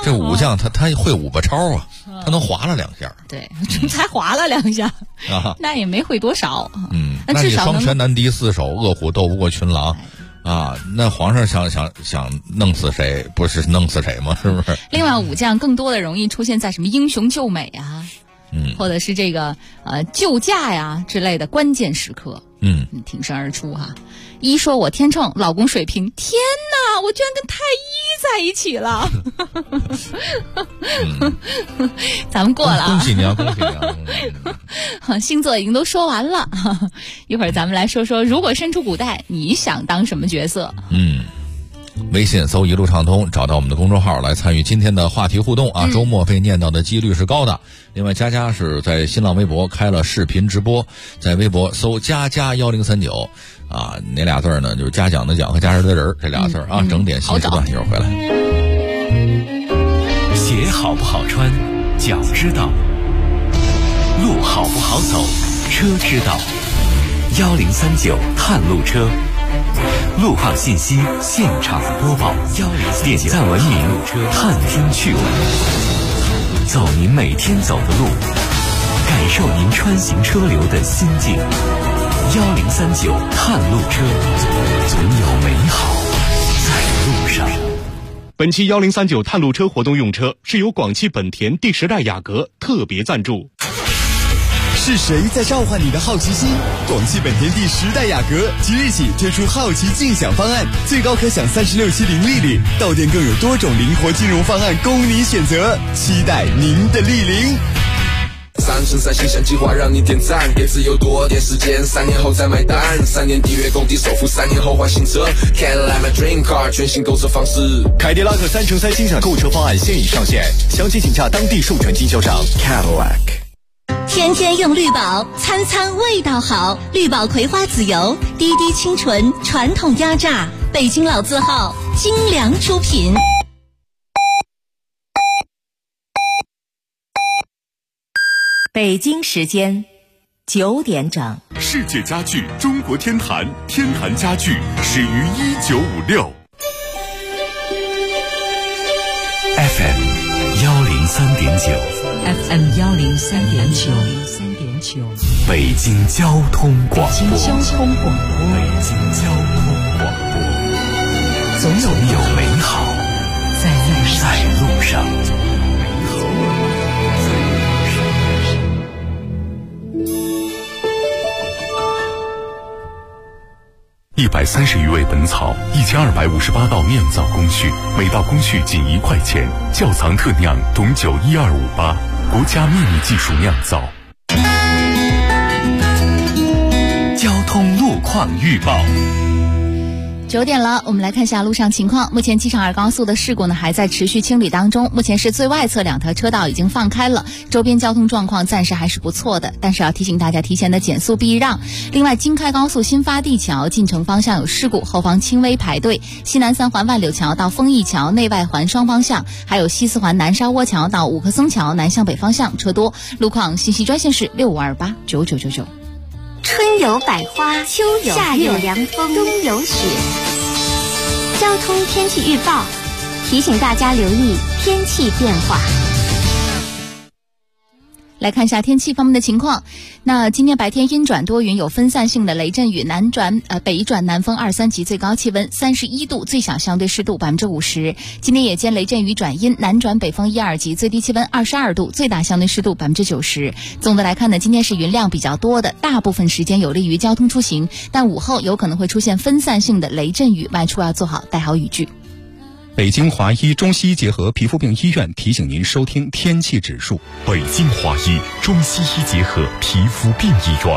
这武将他会五把超啊，他能划了2下。 对，才划了2下啊， 那也没会多少。 那你双拳难敌4手，饿虎斗不过群狼。啊，那皇上想弄死谁，不是弄死谁吗？是不是？ 另外，武将更多的容易出现在什么英雄救美啊，或者是这个救驾呀之类的关键时刻，挺身而出哈。一说我天秤，老公水瓶，天哪，我居然跟太一在一起了，咱们过了， 恭喜你啊，恭喜你啊！星座已经都说完了，一会儿咱们来说说，如果身处古代，你想当什么角色？ 微信搜一路畅通，找到我们的公众号来参与今天的话题互动啊！周末被念叨的几率是高的。另外，佳佳是在新浪微博开了视频直播，在微博搜佳佳1039啊，哪俩字呢？就是嘉奖的奖和佳人的人这俩字啊。整点新时段一会儿回来。 鞋好不好穿，脚知道；路好不好走，车知道。1039探路车。路况信息现场播报，点赞文明，探听趣闻，走您每天走的路，感受您穿行车流的心境。1039探路车，总有美好在路上。 本期1039探路车活动用车是由广汽本田第10代雅阁特别赞助。 是谁在召唤你的好奇心？广汽本田第10代雅阁即日起推出好奇竞享方案，最高可享36期零利率，到店更有多种灵活金融方案供你选择，期待您的莅临。 3乘3形象计划让你点赞，给自由多点时间，3年后再买单，3年抵约公抵首付，3年后换新车 Cadillac my dream car 全新购车方式。 凯迪拉克3乘3欣赏购车方案现已上线，详情请洽当地授权经销商 Cadillac。 天天用绿宝，餐餐味道好。绿宝葵花籽油，滴滴清纯，传统压榨，北京老字号，精良出品。 北京时间9点整。 世界家具中国天坛，天坛家具始于1956。 FM 103.9 FM 103.9， 北京交通广播。 北京交通广播，总有美好在路上。130余味本草，1258道酿造工序，每道工序仅1块钱。窖藏特酿董酒12588，国家秘密技术酿造。交通路况预报。 9点了，我们来看一下路上情况。目前机场2高速的事故呢还在持续清理当中，目前是最外侧2条车道已经放开了，周边交通状况暂时还是不错的，但是要提醒大家提前的减速避让。另外，京开高速新发地桥进城方向有事故，后方轻微排队；西南3环万柳桥到丰益桥内外环双方向，还有西4环南沙窝桥到五棵松桥南向北方向车多。路况信息专线是65289999。 春有百花，秋有夏有凉风，冬有雪。交通天气预报提醒大家留意天气变化。 来看一下天气方面的情况。那今天白天阴转多云，有分散性的雷阵雨，北转南风2、3级，最高气温31度，最小相对湿度50%。今天夜间雷阵雨转阴，南转北风1、2级，最低气温22度，最大相对湿度90%。总的来看呢，今天是云量比较多的，大部分时间有利于交通出行，但午后有可能会出现分散性的雷阵雨，外出要做好带好雨具。 北京华医中西医结合皮肤病医院提醒您收听天气指数。 北京华医中西医结合皮肤病医院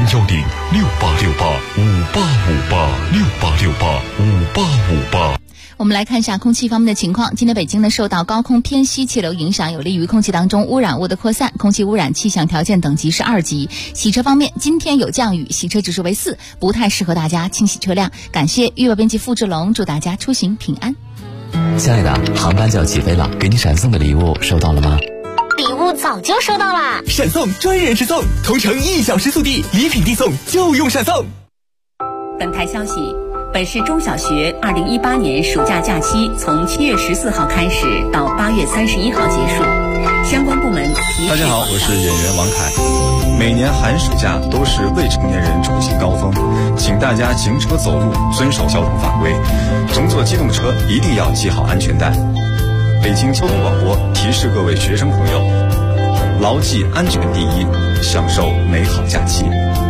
，0106868586868685858。 我们来看一下空气方面的情况。今天北京呢受到高空偏西气流影响，有利于空气当中污染物的扩散，空气污染气象条件等级是2级。洗车方面，今天有降雨，洗车指数为4，不太适合大家清洗车辆。感谢预报编辑付志龙，祝大家出行平安。 亲爱的，航班就要起飞了，给你闪送的礼物收到了吗？ 礼物早就收到啦， 闪送专人直送，同城1小时速递，礼品递送就用闪送。 本台消息， 本市中小学2018年暑假假期从7月14号开始到8月31号结束，相关部门提。 大家好，我是演员王凯。每年寒暑假都是未成年人出行高峰，请大家行车走路遵守交通法规，乘坐机动车一定要系好安全带。北京交通广播提示各位学生朋友，牢记安全第一，享受美好假期。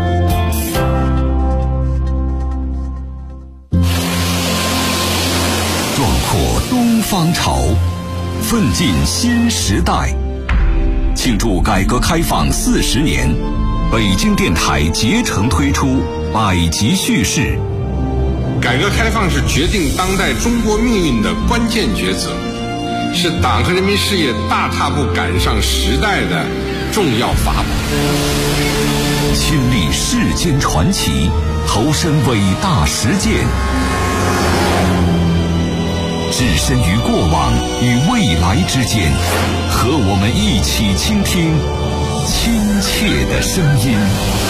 壮阔东方潮，奋进新时代。庆祝改革开放40年，北京电台竭诚推出百集叙事。 改革开放是决定当代中国命运的关键抉择，是党和人民事业大踏步赶上时代的重要法宝。 亲历世间传奇，投身伟大实践，置身于过往与未来之间，和我们一起倾听亲切的声音。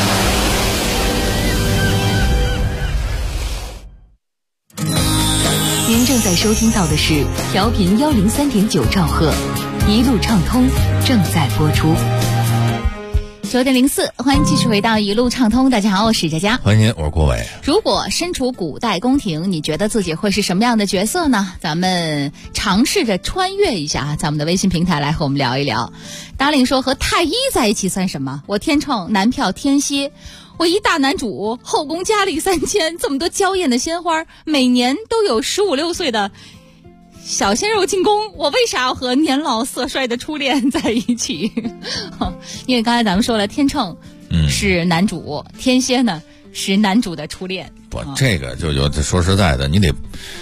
您正在收听到的是调频103.9兆赫，一路畅通正在播出。 9点04，欢迎继续回到一路畅通。大家好，我是佳佳。 欢迎您，我是郭伟。 如果身处古代宫廷，你觉得自己会是什么样的角色呢？咱们尝试着穿越一下咱们的微信平台来和我们聊一聊。达令说，和太医在一起算什么？我天秤，男票天蝎。我一大男主，后宫佳丽3000，这么多娇艳的鲜花，每年都有15、16岁的小鲜肉进宫，我为啥要和年老色衰的初恋在一起？因为刚才咱们说了，天秤是男主，天蝎呢是男主的初恋。 不，这个就说实在的，你得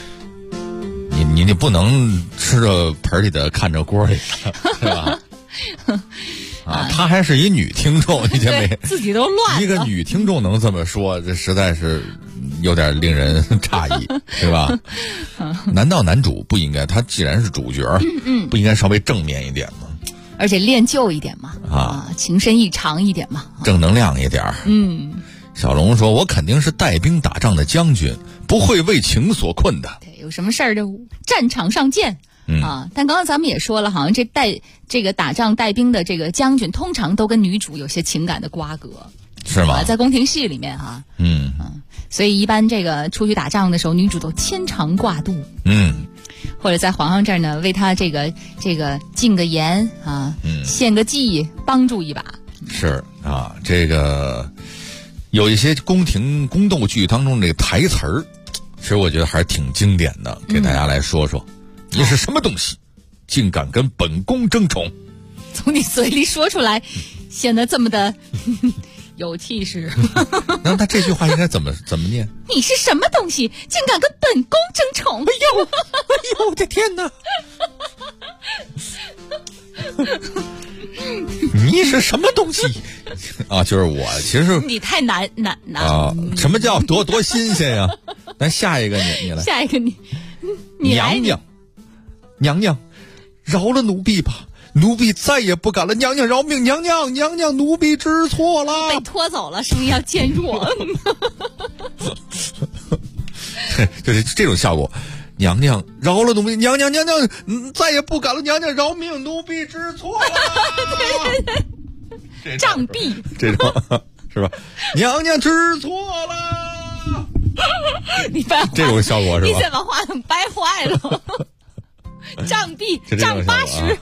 不能吃着盆里的看着锅里的，对吧？啊，她还是一女听众，你这没自己都乱了。 一个女听众能这么说，这实在是有点令人诧异，对吧？难道男主不应该？他既然是主角，不应该稍微正面一点吗？ 而且练就一点嘛，情深意长一点嘛， 正能量一点。小龙说：“我肯定是带兵打仗的将军，不会为情所困的。 对，有什么事儿就战场上见。”但刚刚咱们也说了，好像这个打仗带兵的这个将军，通常都跟女主有些情感的瓜葛， 是吗？ 在宫廷戏里面所以一般这个出去打仗的时候，女主都牵肠挂肚，或者在皇上这儿呢，为他这个进个言献个计，帮助一把。 是啊，这个有一些宫廷宫斗剧当中这个台词儿，其实我觉得还是挺经典的，给大家来说说。你是什么东西，竟敢跟本宫争宠？ 从你嘴里说出来，显得这么的有气势。 那他这句话应该怎么念？ 你是什么东西，竟敢跟本宫争宠？ 哎呦，我的天哪！你是什么东西啊？就是我，其实你太难啊！什么叫多新鲜呀？咱下一个你来， 下一个你来。 娘娘，饶了奴婢吧，奴婢再也不敢了。娘娘饶命！娘娘，奴婢知错了。 被拖走了，声音要渐弱。 就是这种效果。娘娘饶了奴婢，娘娘，再也不敢了。娘娘饶命，奴婢知错了。 对，杖毙这种是吧？娘娘知错了。 你掰这种效果是吧？ 你怎么话怎么掰坏了？杖毙，杖80。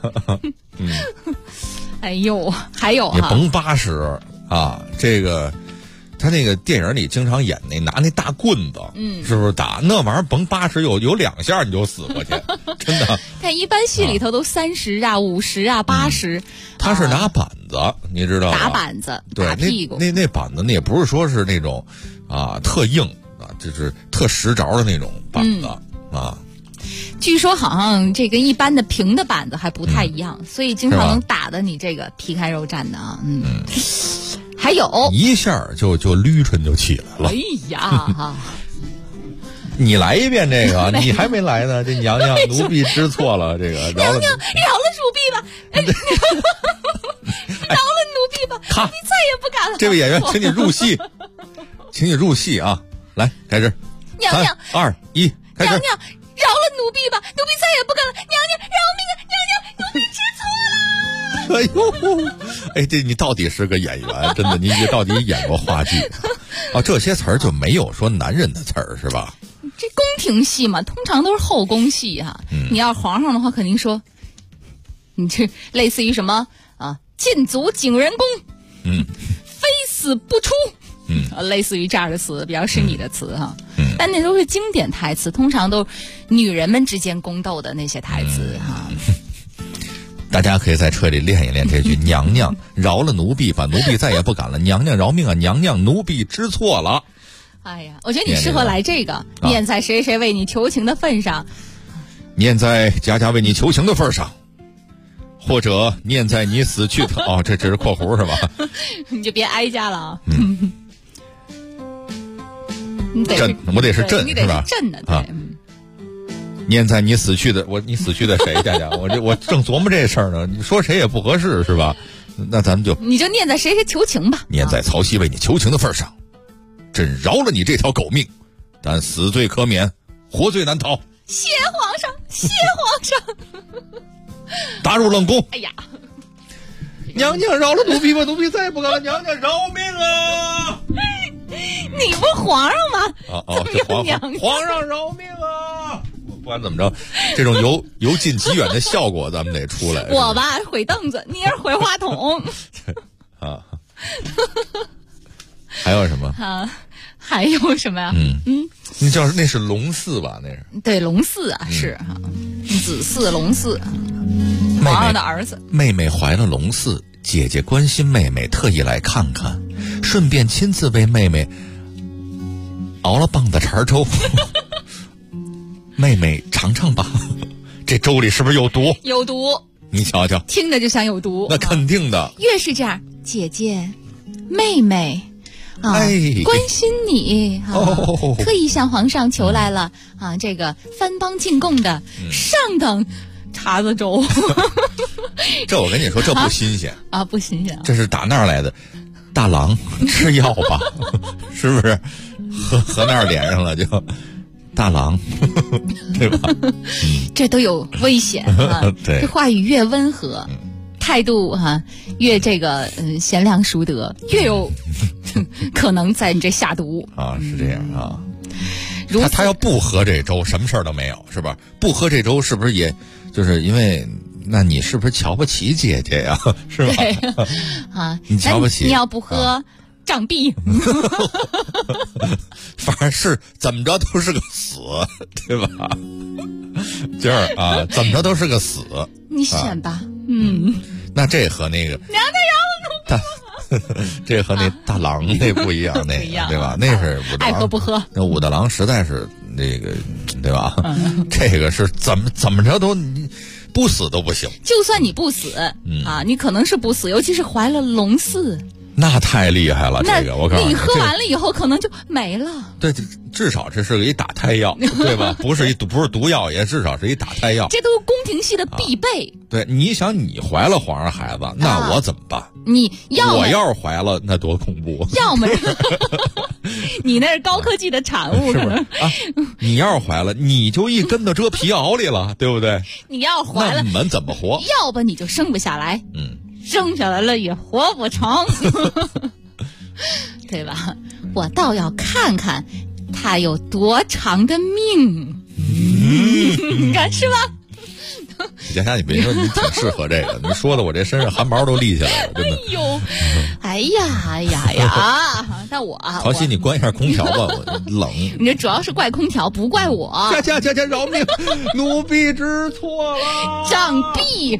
哎呦，还有你甭80啊！这个他那个电影里经常演拿那大棍子，是不是打那玩意儿甭80有2下你就死过去，真的。 但一般戏里头都30啊、50啊、80。 他是拿板子，你知道吗？ 打板子， 对， 打屁股。 那板子那也不是说是那种特硬啊，就是特实着的那种板子啊。 据说好像这跟一般的平的板子还不太一样，所以经常能打得你这个皮开肉绽的啊。还有一下就捋唇就起来了。 哎呀， 你来一遍这个，你还没来呢。这娘娘奴婢知错了，这个娘娘饶了奴婢吧，饶了奴婢吧，奴婢再也不敢了。 这位演员，请你入戏，啊！来，开始。 娘娘 3、2、1，开始。 娘娘饶了奴婢吧，奴婢再也不敢了。娘娘饶命啊！娘娘，奴婢知错了。 哎呦，这你到底是个演员，真的，你到底演过话剧啊？这些词儿就没有说男人的词儿是吧？ 这宫廷戏嘛，通常都是后宫戏哈。你要皇上的话，肯定说，你这类似于什么啊？禁足景仁宫，非死不出，类似于这样的词，比较是你的词哈。但那都是经典台词，通常都女人们之间宫斗的那些台词哈。 大家可以在车里练一练这句：娘娘饶了奴婢吧，奴婢再也不敢了。娘娘饶命啊！娘娘，奴婢知错了。 哎呀，我觉得你适合来这个，念在谁谁为你求情的份上， 念在家家为你求情的份上，或者念在你死去的哦，这只是括弧是吧？ 你就别挨家了啊。 朕，我得是朕是吧？ 朕的对。 念在你死去的你死去的谁？佳佳，我正琢磨这事儿呢。你说谁也不合适是吧？那咱们你就念在谁谁求情吧。 念在曹丕为你求情的份上，朕饶了你这条狗命，但死罪可免，活罪难逃。 谢皇上，谢皇上。 打入冷宫。 哎呀， 娘娘饶了奴婢吧，奴婢再也不敢了。娘娘饶命啊！ 你不皇上吗？ 这皇上饶命啊！不管怎么着，这种由近及远的效果咱们得出来。 我吧毁凳子，你也是毁话筒。 啊，还有什么？ 啊，还有什么呀？ 那是龙嗣吧？那是对龙嗣啊，是哈，子嗣龙嗣，皇上的儿子。 妹妹怀了龙嗣，姐姐关心妹妹，特意来看看，顺便亲自为妹妹熬了棒子碴粥。妹妹尝尝吧，这粥里是不是有毒？ 有毒， 你瞧瞧， 听着就像有毒。 那肯定的。 越是这样，姐姐、妹妹啊，关心你特意向皇上求来了啊，这个番邦进贡的上等碴子粥。 这我跟你说，这不新鲜啊，不新鲜。 这是打那儿来的？大郎吃药吧，是不是？和那儿连上了就。大郎，对吧？ 这都有危险啊！ 对， 这话语越温和，态度越这个贤良淑德，越有可能在你这下毒啊！是这样啊。他要不喝这粥，什么事儿都没有，是吧？不喝这粥，是不是也就是因为？那你是不是瞧不起姐姐呀？是吧？ 啊， 你瞧不起？ 你要不喝？杖毙， 反正是怎么着都是个死，对吧？就是啊，怎么着都是个死。 你选吧， 那这和那个娘娘饶了奴婢， 这和那大郎那不一样，那个对吧？那是武大郎， 爱喝不喝。 那武大郎实在是那个，对吧？这个是怎么着都不死都不行。 就算你不死啊，你可能是不死，尤其是怀了龙嗣。 那太厉害了，这个我告诉你喝完了以后可能就没了。 对，至少这是个一打胎药，对吧？不是毒药，也至少是一打胎药。 这都是宫廷戏的必备。 对，你想你怀了皇上孩子，那我怎么办？我要是怀了，那多恐怖！ 要么你那是高科技的产物，可能啊。你要是怀了，你就一跟头遮皮袄里了，对不对？ 你要怀了， 那你们怎么活？ 要不你就生不下来。生下来了也活不成，对吧？我倒要看看他有多长的命，你看是吧？ 佳佳，你别说，你挺适合这个，你说的我这身上汗毛都立起来了，真的。 哎呀！但我曹曦，你关一下空调吧，我冷。 你这主要是怪空调，不怪我。 佳饶命，奴婢知错了， 杖毙。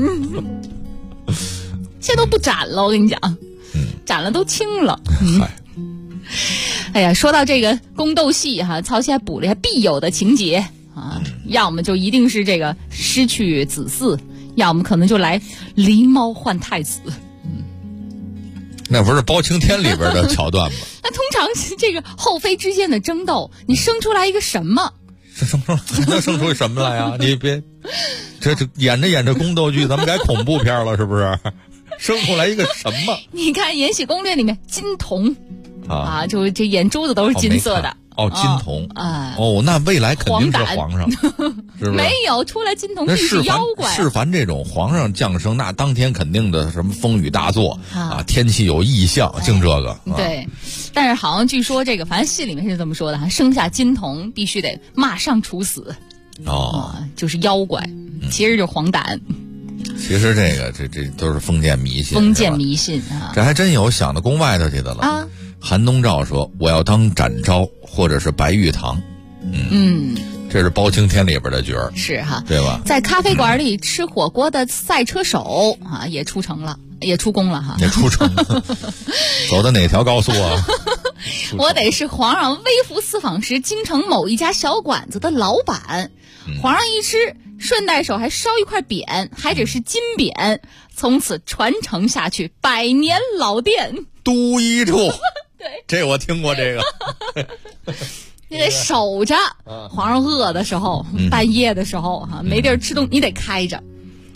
现在都不斩了，我跟你讲，斩了都轻了。哎呀，说到这个宫斗戏曹曦还补了一下必有的情节啊，要么就一定是这个失去子嗣，要么可能就来狸猫换太子。 那不是包青天里边的桥段吗？ 那通常是这个后妃之间的争斗，你生出来一个什么？ 能生出什么来呀？你别，这演着宫斗剧，咱们改恐怖片了，是不是？生出来一个什么？ 你看《延禧攻略》里面金童啊，就这眼珠子都是金色的哦，金童那未来肯定是皇上，是不是？ 没有出来金童是妖怪。 是凡这种皇上降生，那当天肯定的什么风雨大作天气有异象，净这个。 对，但是好像据说这个，反正戏里面是这么说的，生下金童必须得马上处死。就是妖怪，其实就是黄疸。 其实这都是封建迷信。封建迷信这还真有想到宫外头去的了。韩东照说：“我要当展昭或者是白玉堂。”这是包青天里边的角儿， 是哈， 对吧？ 在咖啡馆里吃火锅的赛车手也出宫了哈， 也出城了，走的哪条高速啊？ 我得是皇上微服私访时京城某一家小馆子的老板，皇上一吃，顺带手还烧一块匾，还只是金匾，从此传承下去，100年老店， 都一处。对，这我听过这个。 你得守着，皇上饿的时候，半夜的时候没地儿吃东西，你得开着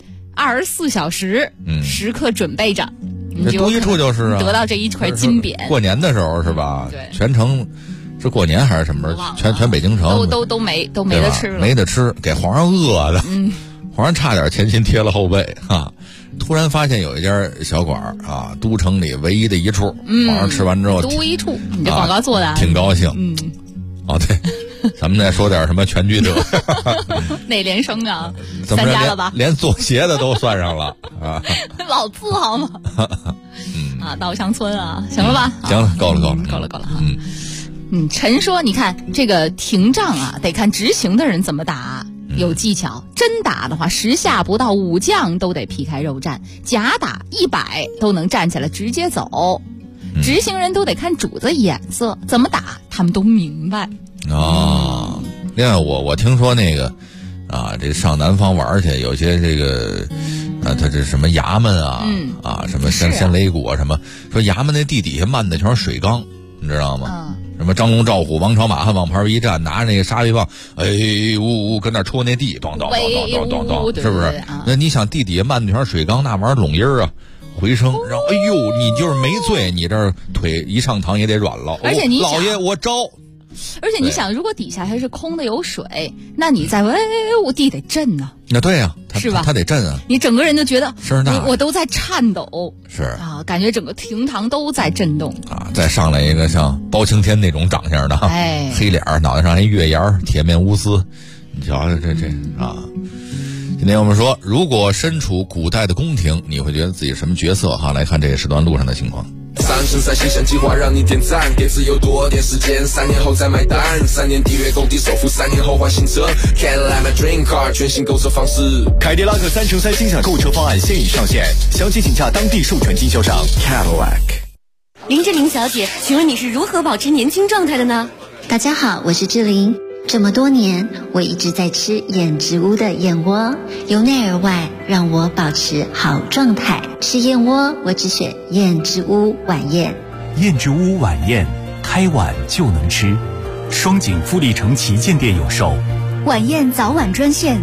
，24小时，时刻准备着。 这都一处就是得到这一块金匾。 过年的时候是吧？ 对， 全城是过年还是什么时候？全北京城都没得吃了， 没得吃，给皇上饿的。皇上差点前心贴了后背突然发现有一家小馆都城里唯一的一处，皇上吃完之后， 都一处，你这广告做的挺高兴。对，咱们再说点什么全聚德， 哪连升啊？3家了吧？ 连做鞋的都算上了老字号嘛。稻香村行了吧？ 行了，够了陈说，你看这个停仗得看执行的人怎么打。有技巧，真打的话，10下不到武将都得皮开肉绽，假打100都能站起来直接走。执行人都得看主子眼色，怎么打他们都明白。 另外我听说那个这上南方玩去，有些这个他这什么衙门什么先擂鼓什么，说衙门那地底下漫的全是水缸，你知道吗？什么张龙赵虎王朝马汉往旁一站，拿着那个沙威棒，跟那戳那地，咚咚咚咚咚咚，是不是？那你想地底下漫的全是水缸，那玩意儿拢音儿回声，然后你就是没醉，你这腿一上膛也得软了。 而且你老爷我招。 而且你想，如果底下还是空的有水，那你在我地得震那对呀， 是吧？ 他得震你整个人就觉得声大， 我都在颤抖， 是感觉整个厅堂都在震动再上来一个像包青天那种长相的黑脸，脑袋上还月牙，铁面无私，你瞧这今天我们说，如果身处古代的宫廷，你会觉得自己什么角色来看这个时段路上的情况。 3生3形象计划让你点赞，给自由多点时间，3年后再买单，3年缔约工地首付，3年后换新车 Cadillac my dream car 全新购车方式。 凯迪拉克3乘3星享购车方案现已上线，详情请洽当地授权经销商 Cadillac。 林志玲小姐，请问你是如何保持年轻状态的呢？ 大家好，我是志玲。这么多年，我一直在吃燕之屋的燕窝，由内而外让我保持好状态。吃燕窝，我只选燕之屋晚宴。 燕之屋晚宴，开碗就能吃。双井富力城旗舰店有售。 晚宴早晚专线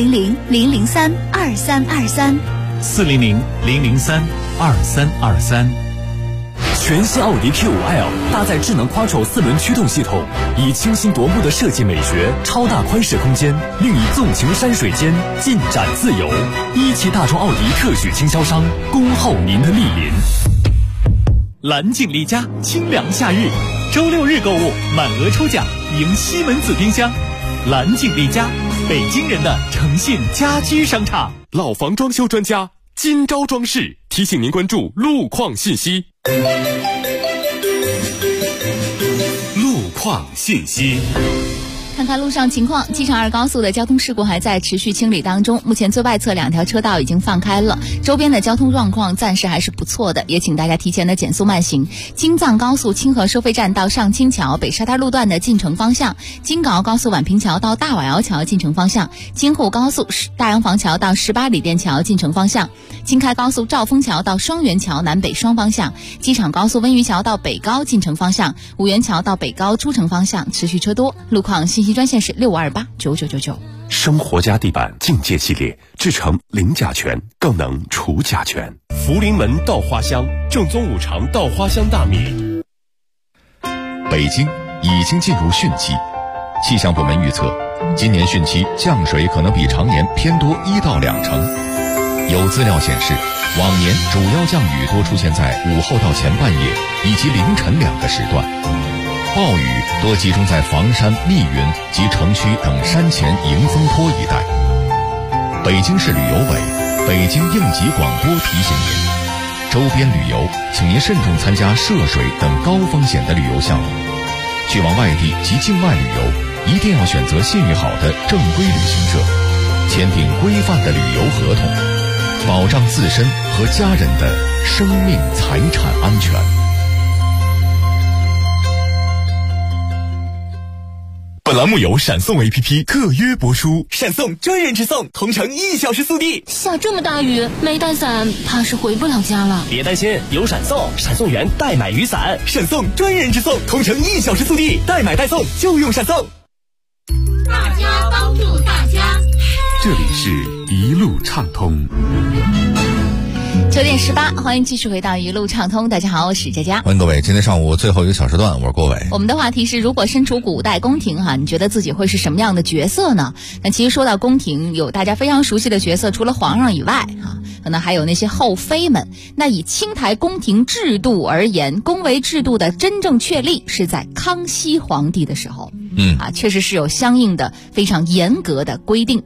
400-003-2323。 400-003-2323。全新奥迪 Q5L 搭载智能 Quattro 4轮驱动系统，以清新夺目的设计美学、超大宽适空间，令你纵情山水间，尽展自由。17大众奥迪特许经销商，恭候您的莅临。蓝景丽家清凉夏日，周6日购物满额抽奖，赢西门子冰箱。蓝景丽家，北京人的诚信家居商场。 老房装修专家金招装饰提醒您关注路况信息。 路况信息。 看看路上情况，机场2高速的交通事故还在持续清理当中，目前最外侧2条车道已经放开了，周边的交通状况暂时还是不错的，也请大家提前的减速慢行。京藏高速清河收费站到上清桥北沙滩路段的进城方向，京港澳高速宛平桥到大瓦窑桥进城方向，京沪高速大洋房桥到18里店桥进城方向，京开高速兆丰桥到双元桥南北双方向，机场高速温榆桥到北高进城方向，五原桥到北高出城方向持续车多。路况信息专线是65289999。 生活家地板境界系列，制成零甲醛，更能除甲醛。 福临门稻花香，正宗五常稻花香大米。 北京已经进入汛期。气象部门预测，今年汛期降水可能比常年偏多1到2成。有资料显示，往年主要降雨多出现在午后到前半夜以及凌晨2个时段，暴雨多集中在房山、密云及城区等山前迎风坡一带。北京市旅游委、北京应急广播提醒您，周边旅游请您慎重参加涉水等高风险的旅游项目。去往外地及境外旅游，一定要选择信誉好的正规旅行社，签订规范的旅游合同，保障自身和家人的生命财产安全。 本栏目由闪送 APP 特约播出，闪送专人直送，同城1小时速递。 下这么大雨，没带伞，怕是回不了家了。 别担心，有闪送，闪送员代买雨伞， 闪送专人直送，同城1小时速递，代买代送就用闪送。 大家帮助大家， 这里是一路畅通。 9点18，欢迎继续回到一路畅通。大家好，我是佳佳。 欢迎各位，今天上午最后1个小时段，我是郭伟。 我们的话题是，如果身处古代宫廷你觉得自己会是什么样的角色呢？那其实说到宫廷，有大家非常熟悉的角色，除了皇上以外可能还有那些后妃们。那以清台宫廷制度而言，宫闱制度的真正确立是在康熙皇帝的时候。确实是有相应的非常严格的规定。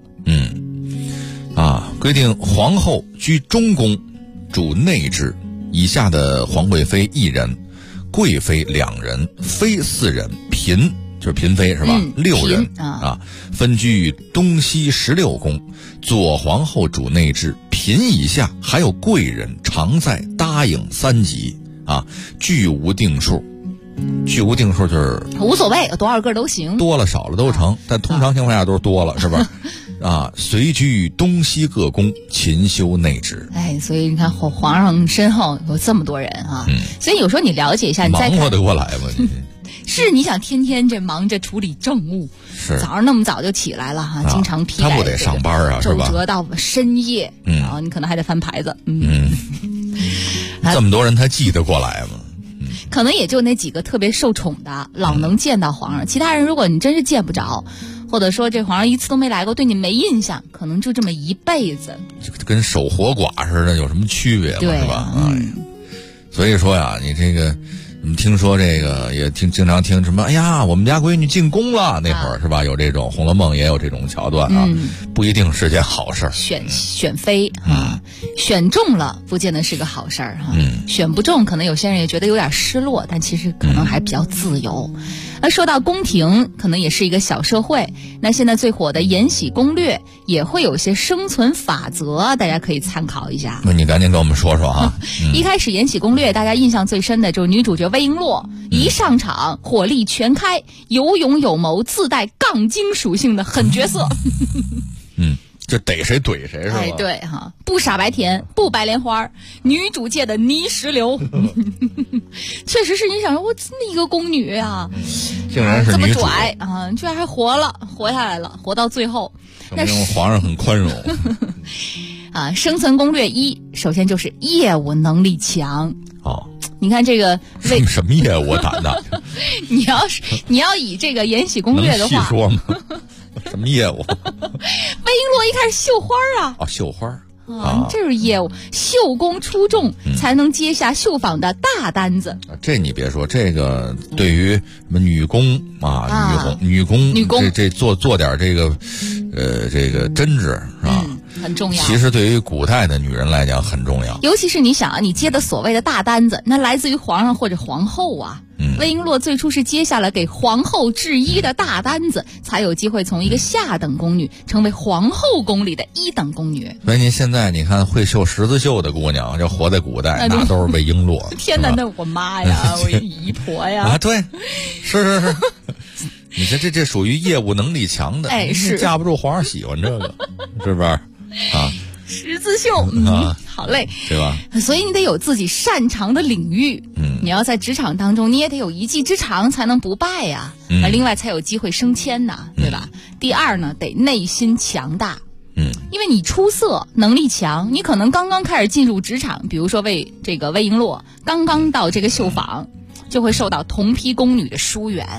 规定皇后居中宫，主内治，以下的皇贵妃1人，贵妃2人，妃4人，嫔就是嫔妃是吧？6人分居东西16宫。左皇后主内治，嫔以下还有贵人常在答应3级俱无定数。俱无定数就是无所谓，多少个都行， 多了少了都成，但通常情况下都是多了，是吧？随居东西各宫，勤修内职。 所以你看皇上身后有这么多人所以有时候你了解一下，你再看忙活得过来吗？ 是你想天天这忙着处理政务， 是早上那么早就起来了经常批改， 他不得上班是吧？ 周折到深夜你可能还得翻牌子这么多人他记得过来吗？ 可能也就那几个特别受宠的老能见到皇上，其他人如果你真是见不着，或者说这皇上一次都没来过，对你没印象，可能就这么一辈子， 跟守活寡似的，有什么区别吗？是吧？所以说呀，你这个我们听说这个也经常听什么，哎呀，我们家闺女进宫了，那会儿是吧？有这种《红楼梦》也有这种桥段不一定是件好事。 选妃选中了不见得是个好事儿选不中可能有些人也觉得有点失落，但其实可能还比较自由。那说到宫廷，可能也是一个小社会。那现在最火的《延禧攻略》也会有些生存法则，大家可以参考一下。 那你赶紧跟我们说说一开始《延禧攻略》大家印象最深的就是女主角魏璎珞，一上场火力全开，有勇有谋，自带杠精属性的狠角色。 就逮谁怼谁是吧？ 对不傻白甜，不白莲花，女主界的泥石流。确实是，你想说我这么一个宫女竟然是女主这么拽居然还活下来了，活到最后。 那皇上很宽容。 生存攻略1，首先就是业务能力强。你看这个什么业务胆大？ 你要以这个《延禧攻略》的话， 能细说吗？什么业务？魏璎珞一开始绣花绣花这是业务，绣工出众才能接下绣坊的大单子。 这你别说，这个对于什么女工女工这做点这个这个针织很重要。 其实对于古代的女人来讲很重要， 尤其是你想你接的所谓的大单子，那来自于皇上或者皇后魏璎珞最初是接下了给皇后制衣的大单子，才有机会从一个下等宫女成为皇后宫里的1等宫女。 所以您现在你看会绣十字绣的姑娘，就活在古代，那都是魏璎珞。 天哪，那我妈呀，我姨婆呀对，是。你看这属于业务能力强的， 是架不住皇上喜欢这个，是不是十字绣好嘞， 对吧？ 所以你得有自己擅长的领域，你要在职场当中你也得有一技之长才能不败另外才有机会升迁对吧？第2呢，得内心强大，因为你出色能力强，你可能刚刚开始进入职场，比如说魏璎珞刚刚到这个绣坊，就会受到同批宫女的疏远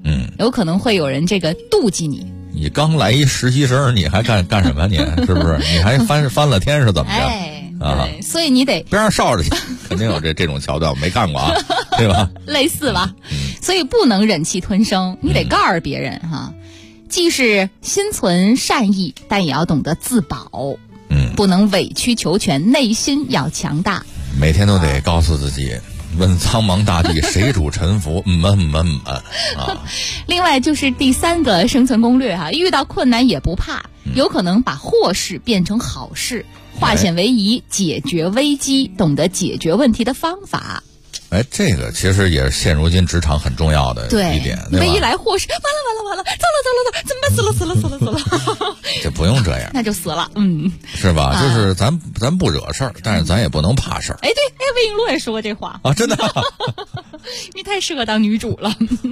有可能会有人这个妒忌你。 你刚来一实习生，你还干什么？你是不是？你还翻了天是怎么着？ 对，所以你得边上哨着去，肯定有这种桥段，我没看过啊，对吧？ 类似吧，所以不能忍气吞声，你得告诉别人哈，既是心存善意，但也要懂得自保，不能委曲求全，内心要强大， 每天都得告诉自己。问苍茫大地，谁主沉浮？ 另外就是第3个生存攻略哈，遇到困难也不怕，有可能把祸事变成好事，化险为夷，解决危机，懂得解决问题的方法。 这个其实也是现如今职场很重要的一点，对吧？ 一来祸事，完了，走了，怎么办？死了？ 这不用这样， 那就死了， 是吧？就是咱不惹事儿，但是咱也不能怕事儿。 对，魏璎珞也说过这话啊，真的， 你太适合当女主了。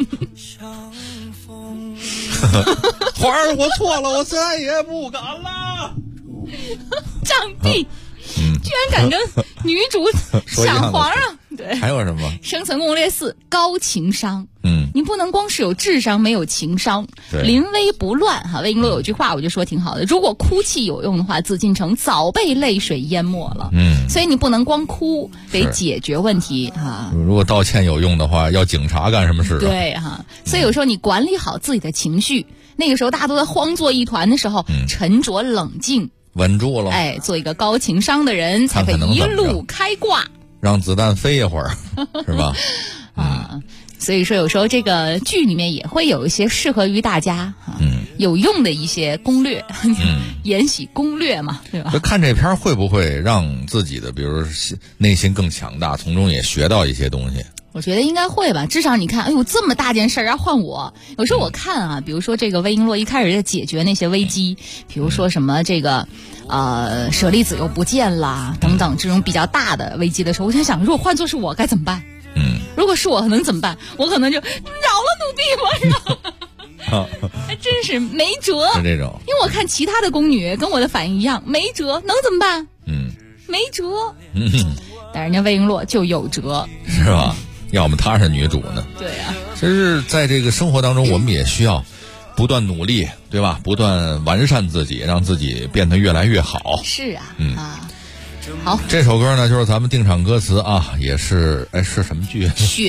皇儿，我错了，我再也不敢了。 张帝。居然敢跟女主抢皇上，对， 还有什么？ 生存攻略4：高情商。你不能光是有智商没有情商，临危不乱哈。魏璎珞有句话我就说挺好的，如果哭泣有用的话，紫禁城早被泪水淹没了。所以你不能光哭，得解决问题哈。 如果道歉有用的话，要警察干什么事？ 对哈，所以有时候你管理好自己的情绪，那个时候大家都在慌作一团的时候，沉着冷静。 稳住了， 做一个高情商的人，才可以一路开挂， 让子弹飞一会儿，是吧？ 所以说有时候这个剧里面也会有一些适合于大家有用的一些攻略，延禧攻略嘛，对吧？ 就看这片会不会让自己的，比如内心更强大，从中也学到一些东西。 我觉得应该会吧，至少你看，这么大件事儿要换我。有时候我看啊，比如说这个魏璎珞一开始在解决那些危机，比如说什么这个舍利子又不见啦等等这种比较大的危机的时候，我在想，如果换作是我该怎么办？如果是我能怎么办？我可能就饶了奴婢吧，还真是没辙。 是这种， 因为我看其他的宫女跟我的反应一样，没辙，能怎么办？没辙。但人家魏璎珞就有辙， 是吧？要么她是女主呢？ 对啊。 其实在这个生活当中，我们也需要不断努力，对吧？不断完善自己，让自己变得越来越好。 是啊，好， 这首歌呢，就是咱们定场歌词啊，也是是什么剧？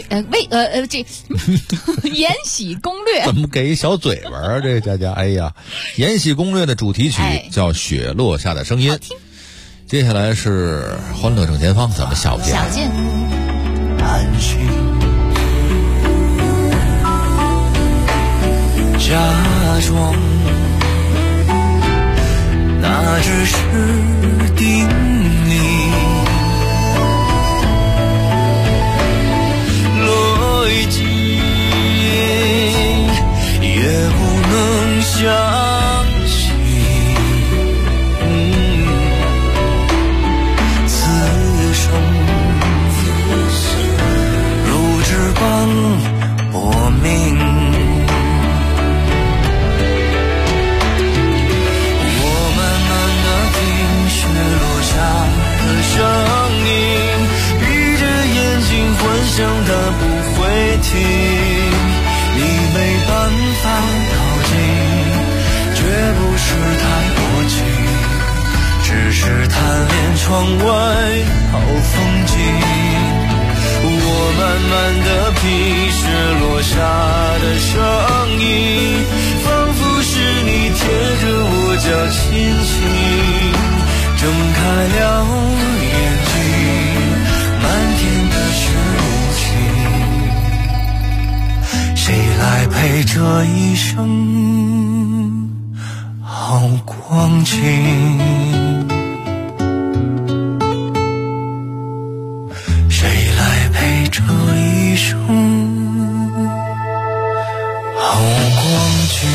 延禧攻略。 怎么给一小嘴巴啊？这佳佳，哎呀，延禧攻略的主题曲叫《雪落下的声音》。接下来是欢乐正前方，咱们下午见。 下午见。 安心假装，那只是定理，逻辑也不能相信，此生如纸般薄命。声音闭着眼睛幻想它不会停，你没办法靠近，绝不是太多情，只是贪恋窗外好风景。我慢慢地品雪落下的声音，仿佛是你贴着我脚轻轻睁开了眼睛，漫天的雪无情，谁来陪这一生好光景？谁来陪这一生好光景？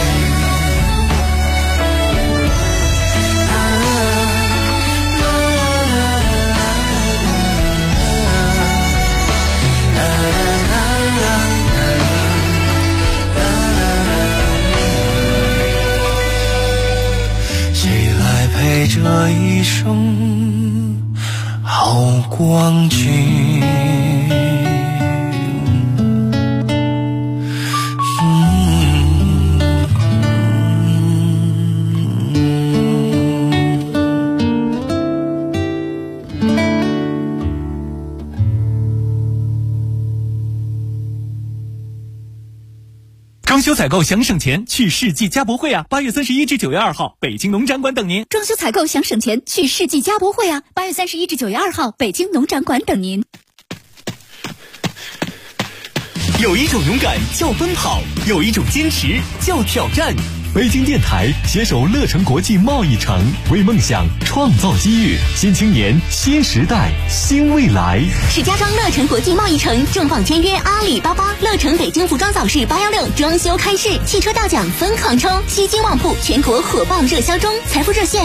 陪这一生好光景。 修采购想省钱，去世纪家博会啊！8月31至9月2号，北京农展馆等您。 装修采购想省钱，去世纪家博会啊！8月31至9月2号，北京农展馆等您。 有一种勇敢叫奔跑，有一种坚持叫挑战。 北京电台携手乐城国际贸易城，为梦想创造机遇。新青年，新时代，新未来。 石家庄乐城国际贸易城重磅签约阿里巴巴，乐城北京服装早市816装修开市，汽车大奖疯狂抽，西京旺铺全国火爆热销中，财富热线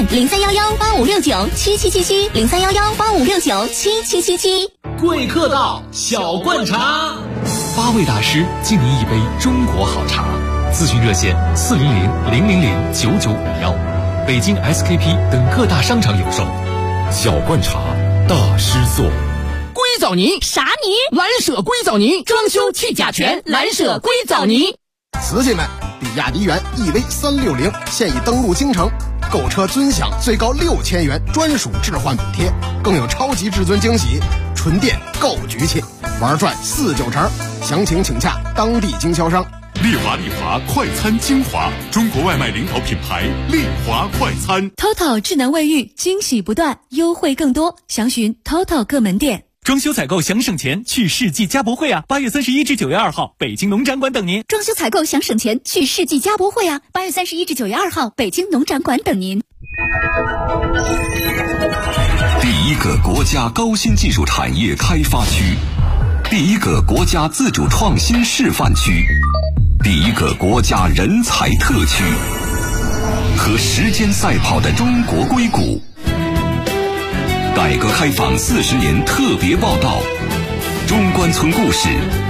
031185697777，031185697777。 贵客到，小罐茶 ，8位大师敬您一杯中国好茶。咨询热线400-000-9951，北京 SKP 等各大商场有售。小罐茶，大师做。 硅藻泥啥泥？蓝舍硅藻泥，装修去甲醛，蓝舍硅藻泥。 瓷器们，比亚迪元 EV360现已登陆京城，购车尊享最高6000元专属置换补贴，更有超级至尊惊喜，纯电够局气，玩转4-9成。详情请洽当地经销商。 丽华快餐精华，中国外卖领导品牌丽华快餐。 TOTO 智能卫浴，惊喜不断，优惠更多，详询 TOTO 各门店。 装修采购想省钱，去世纪家博会啊！8月31至9月2号，北京农展馆等您。 装修采购想省钱，去世纪家博会啊！8月31至9月2号，北京农展馆等您。 第一个国家高新技术产业开发区，第一个国家自主创新示范区，第一个国家人才特区，和时间赛跑的中国硅谷。改革开放40年特别报道，中关村故事。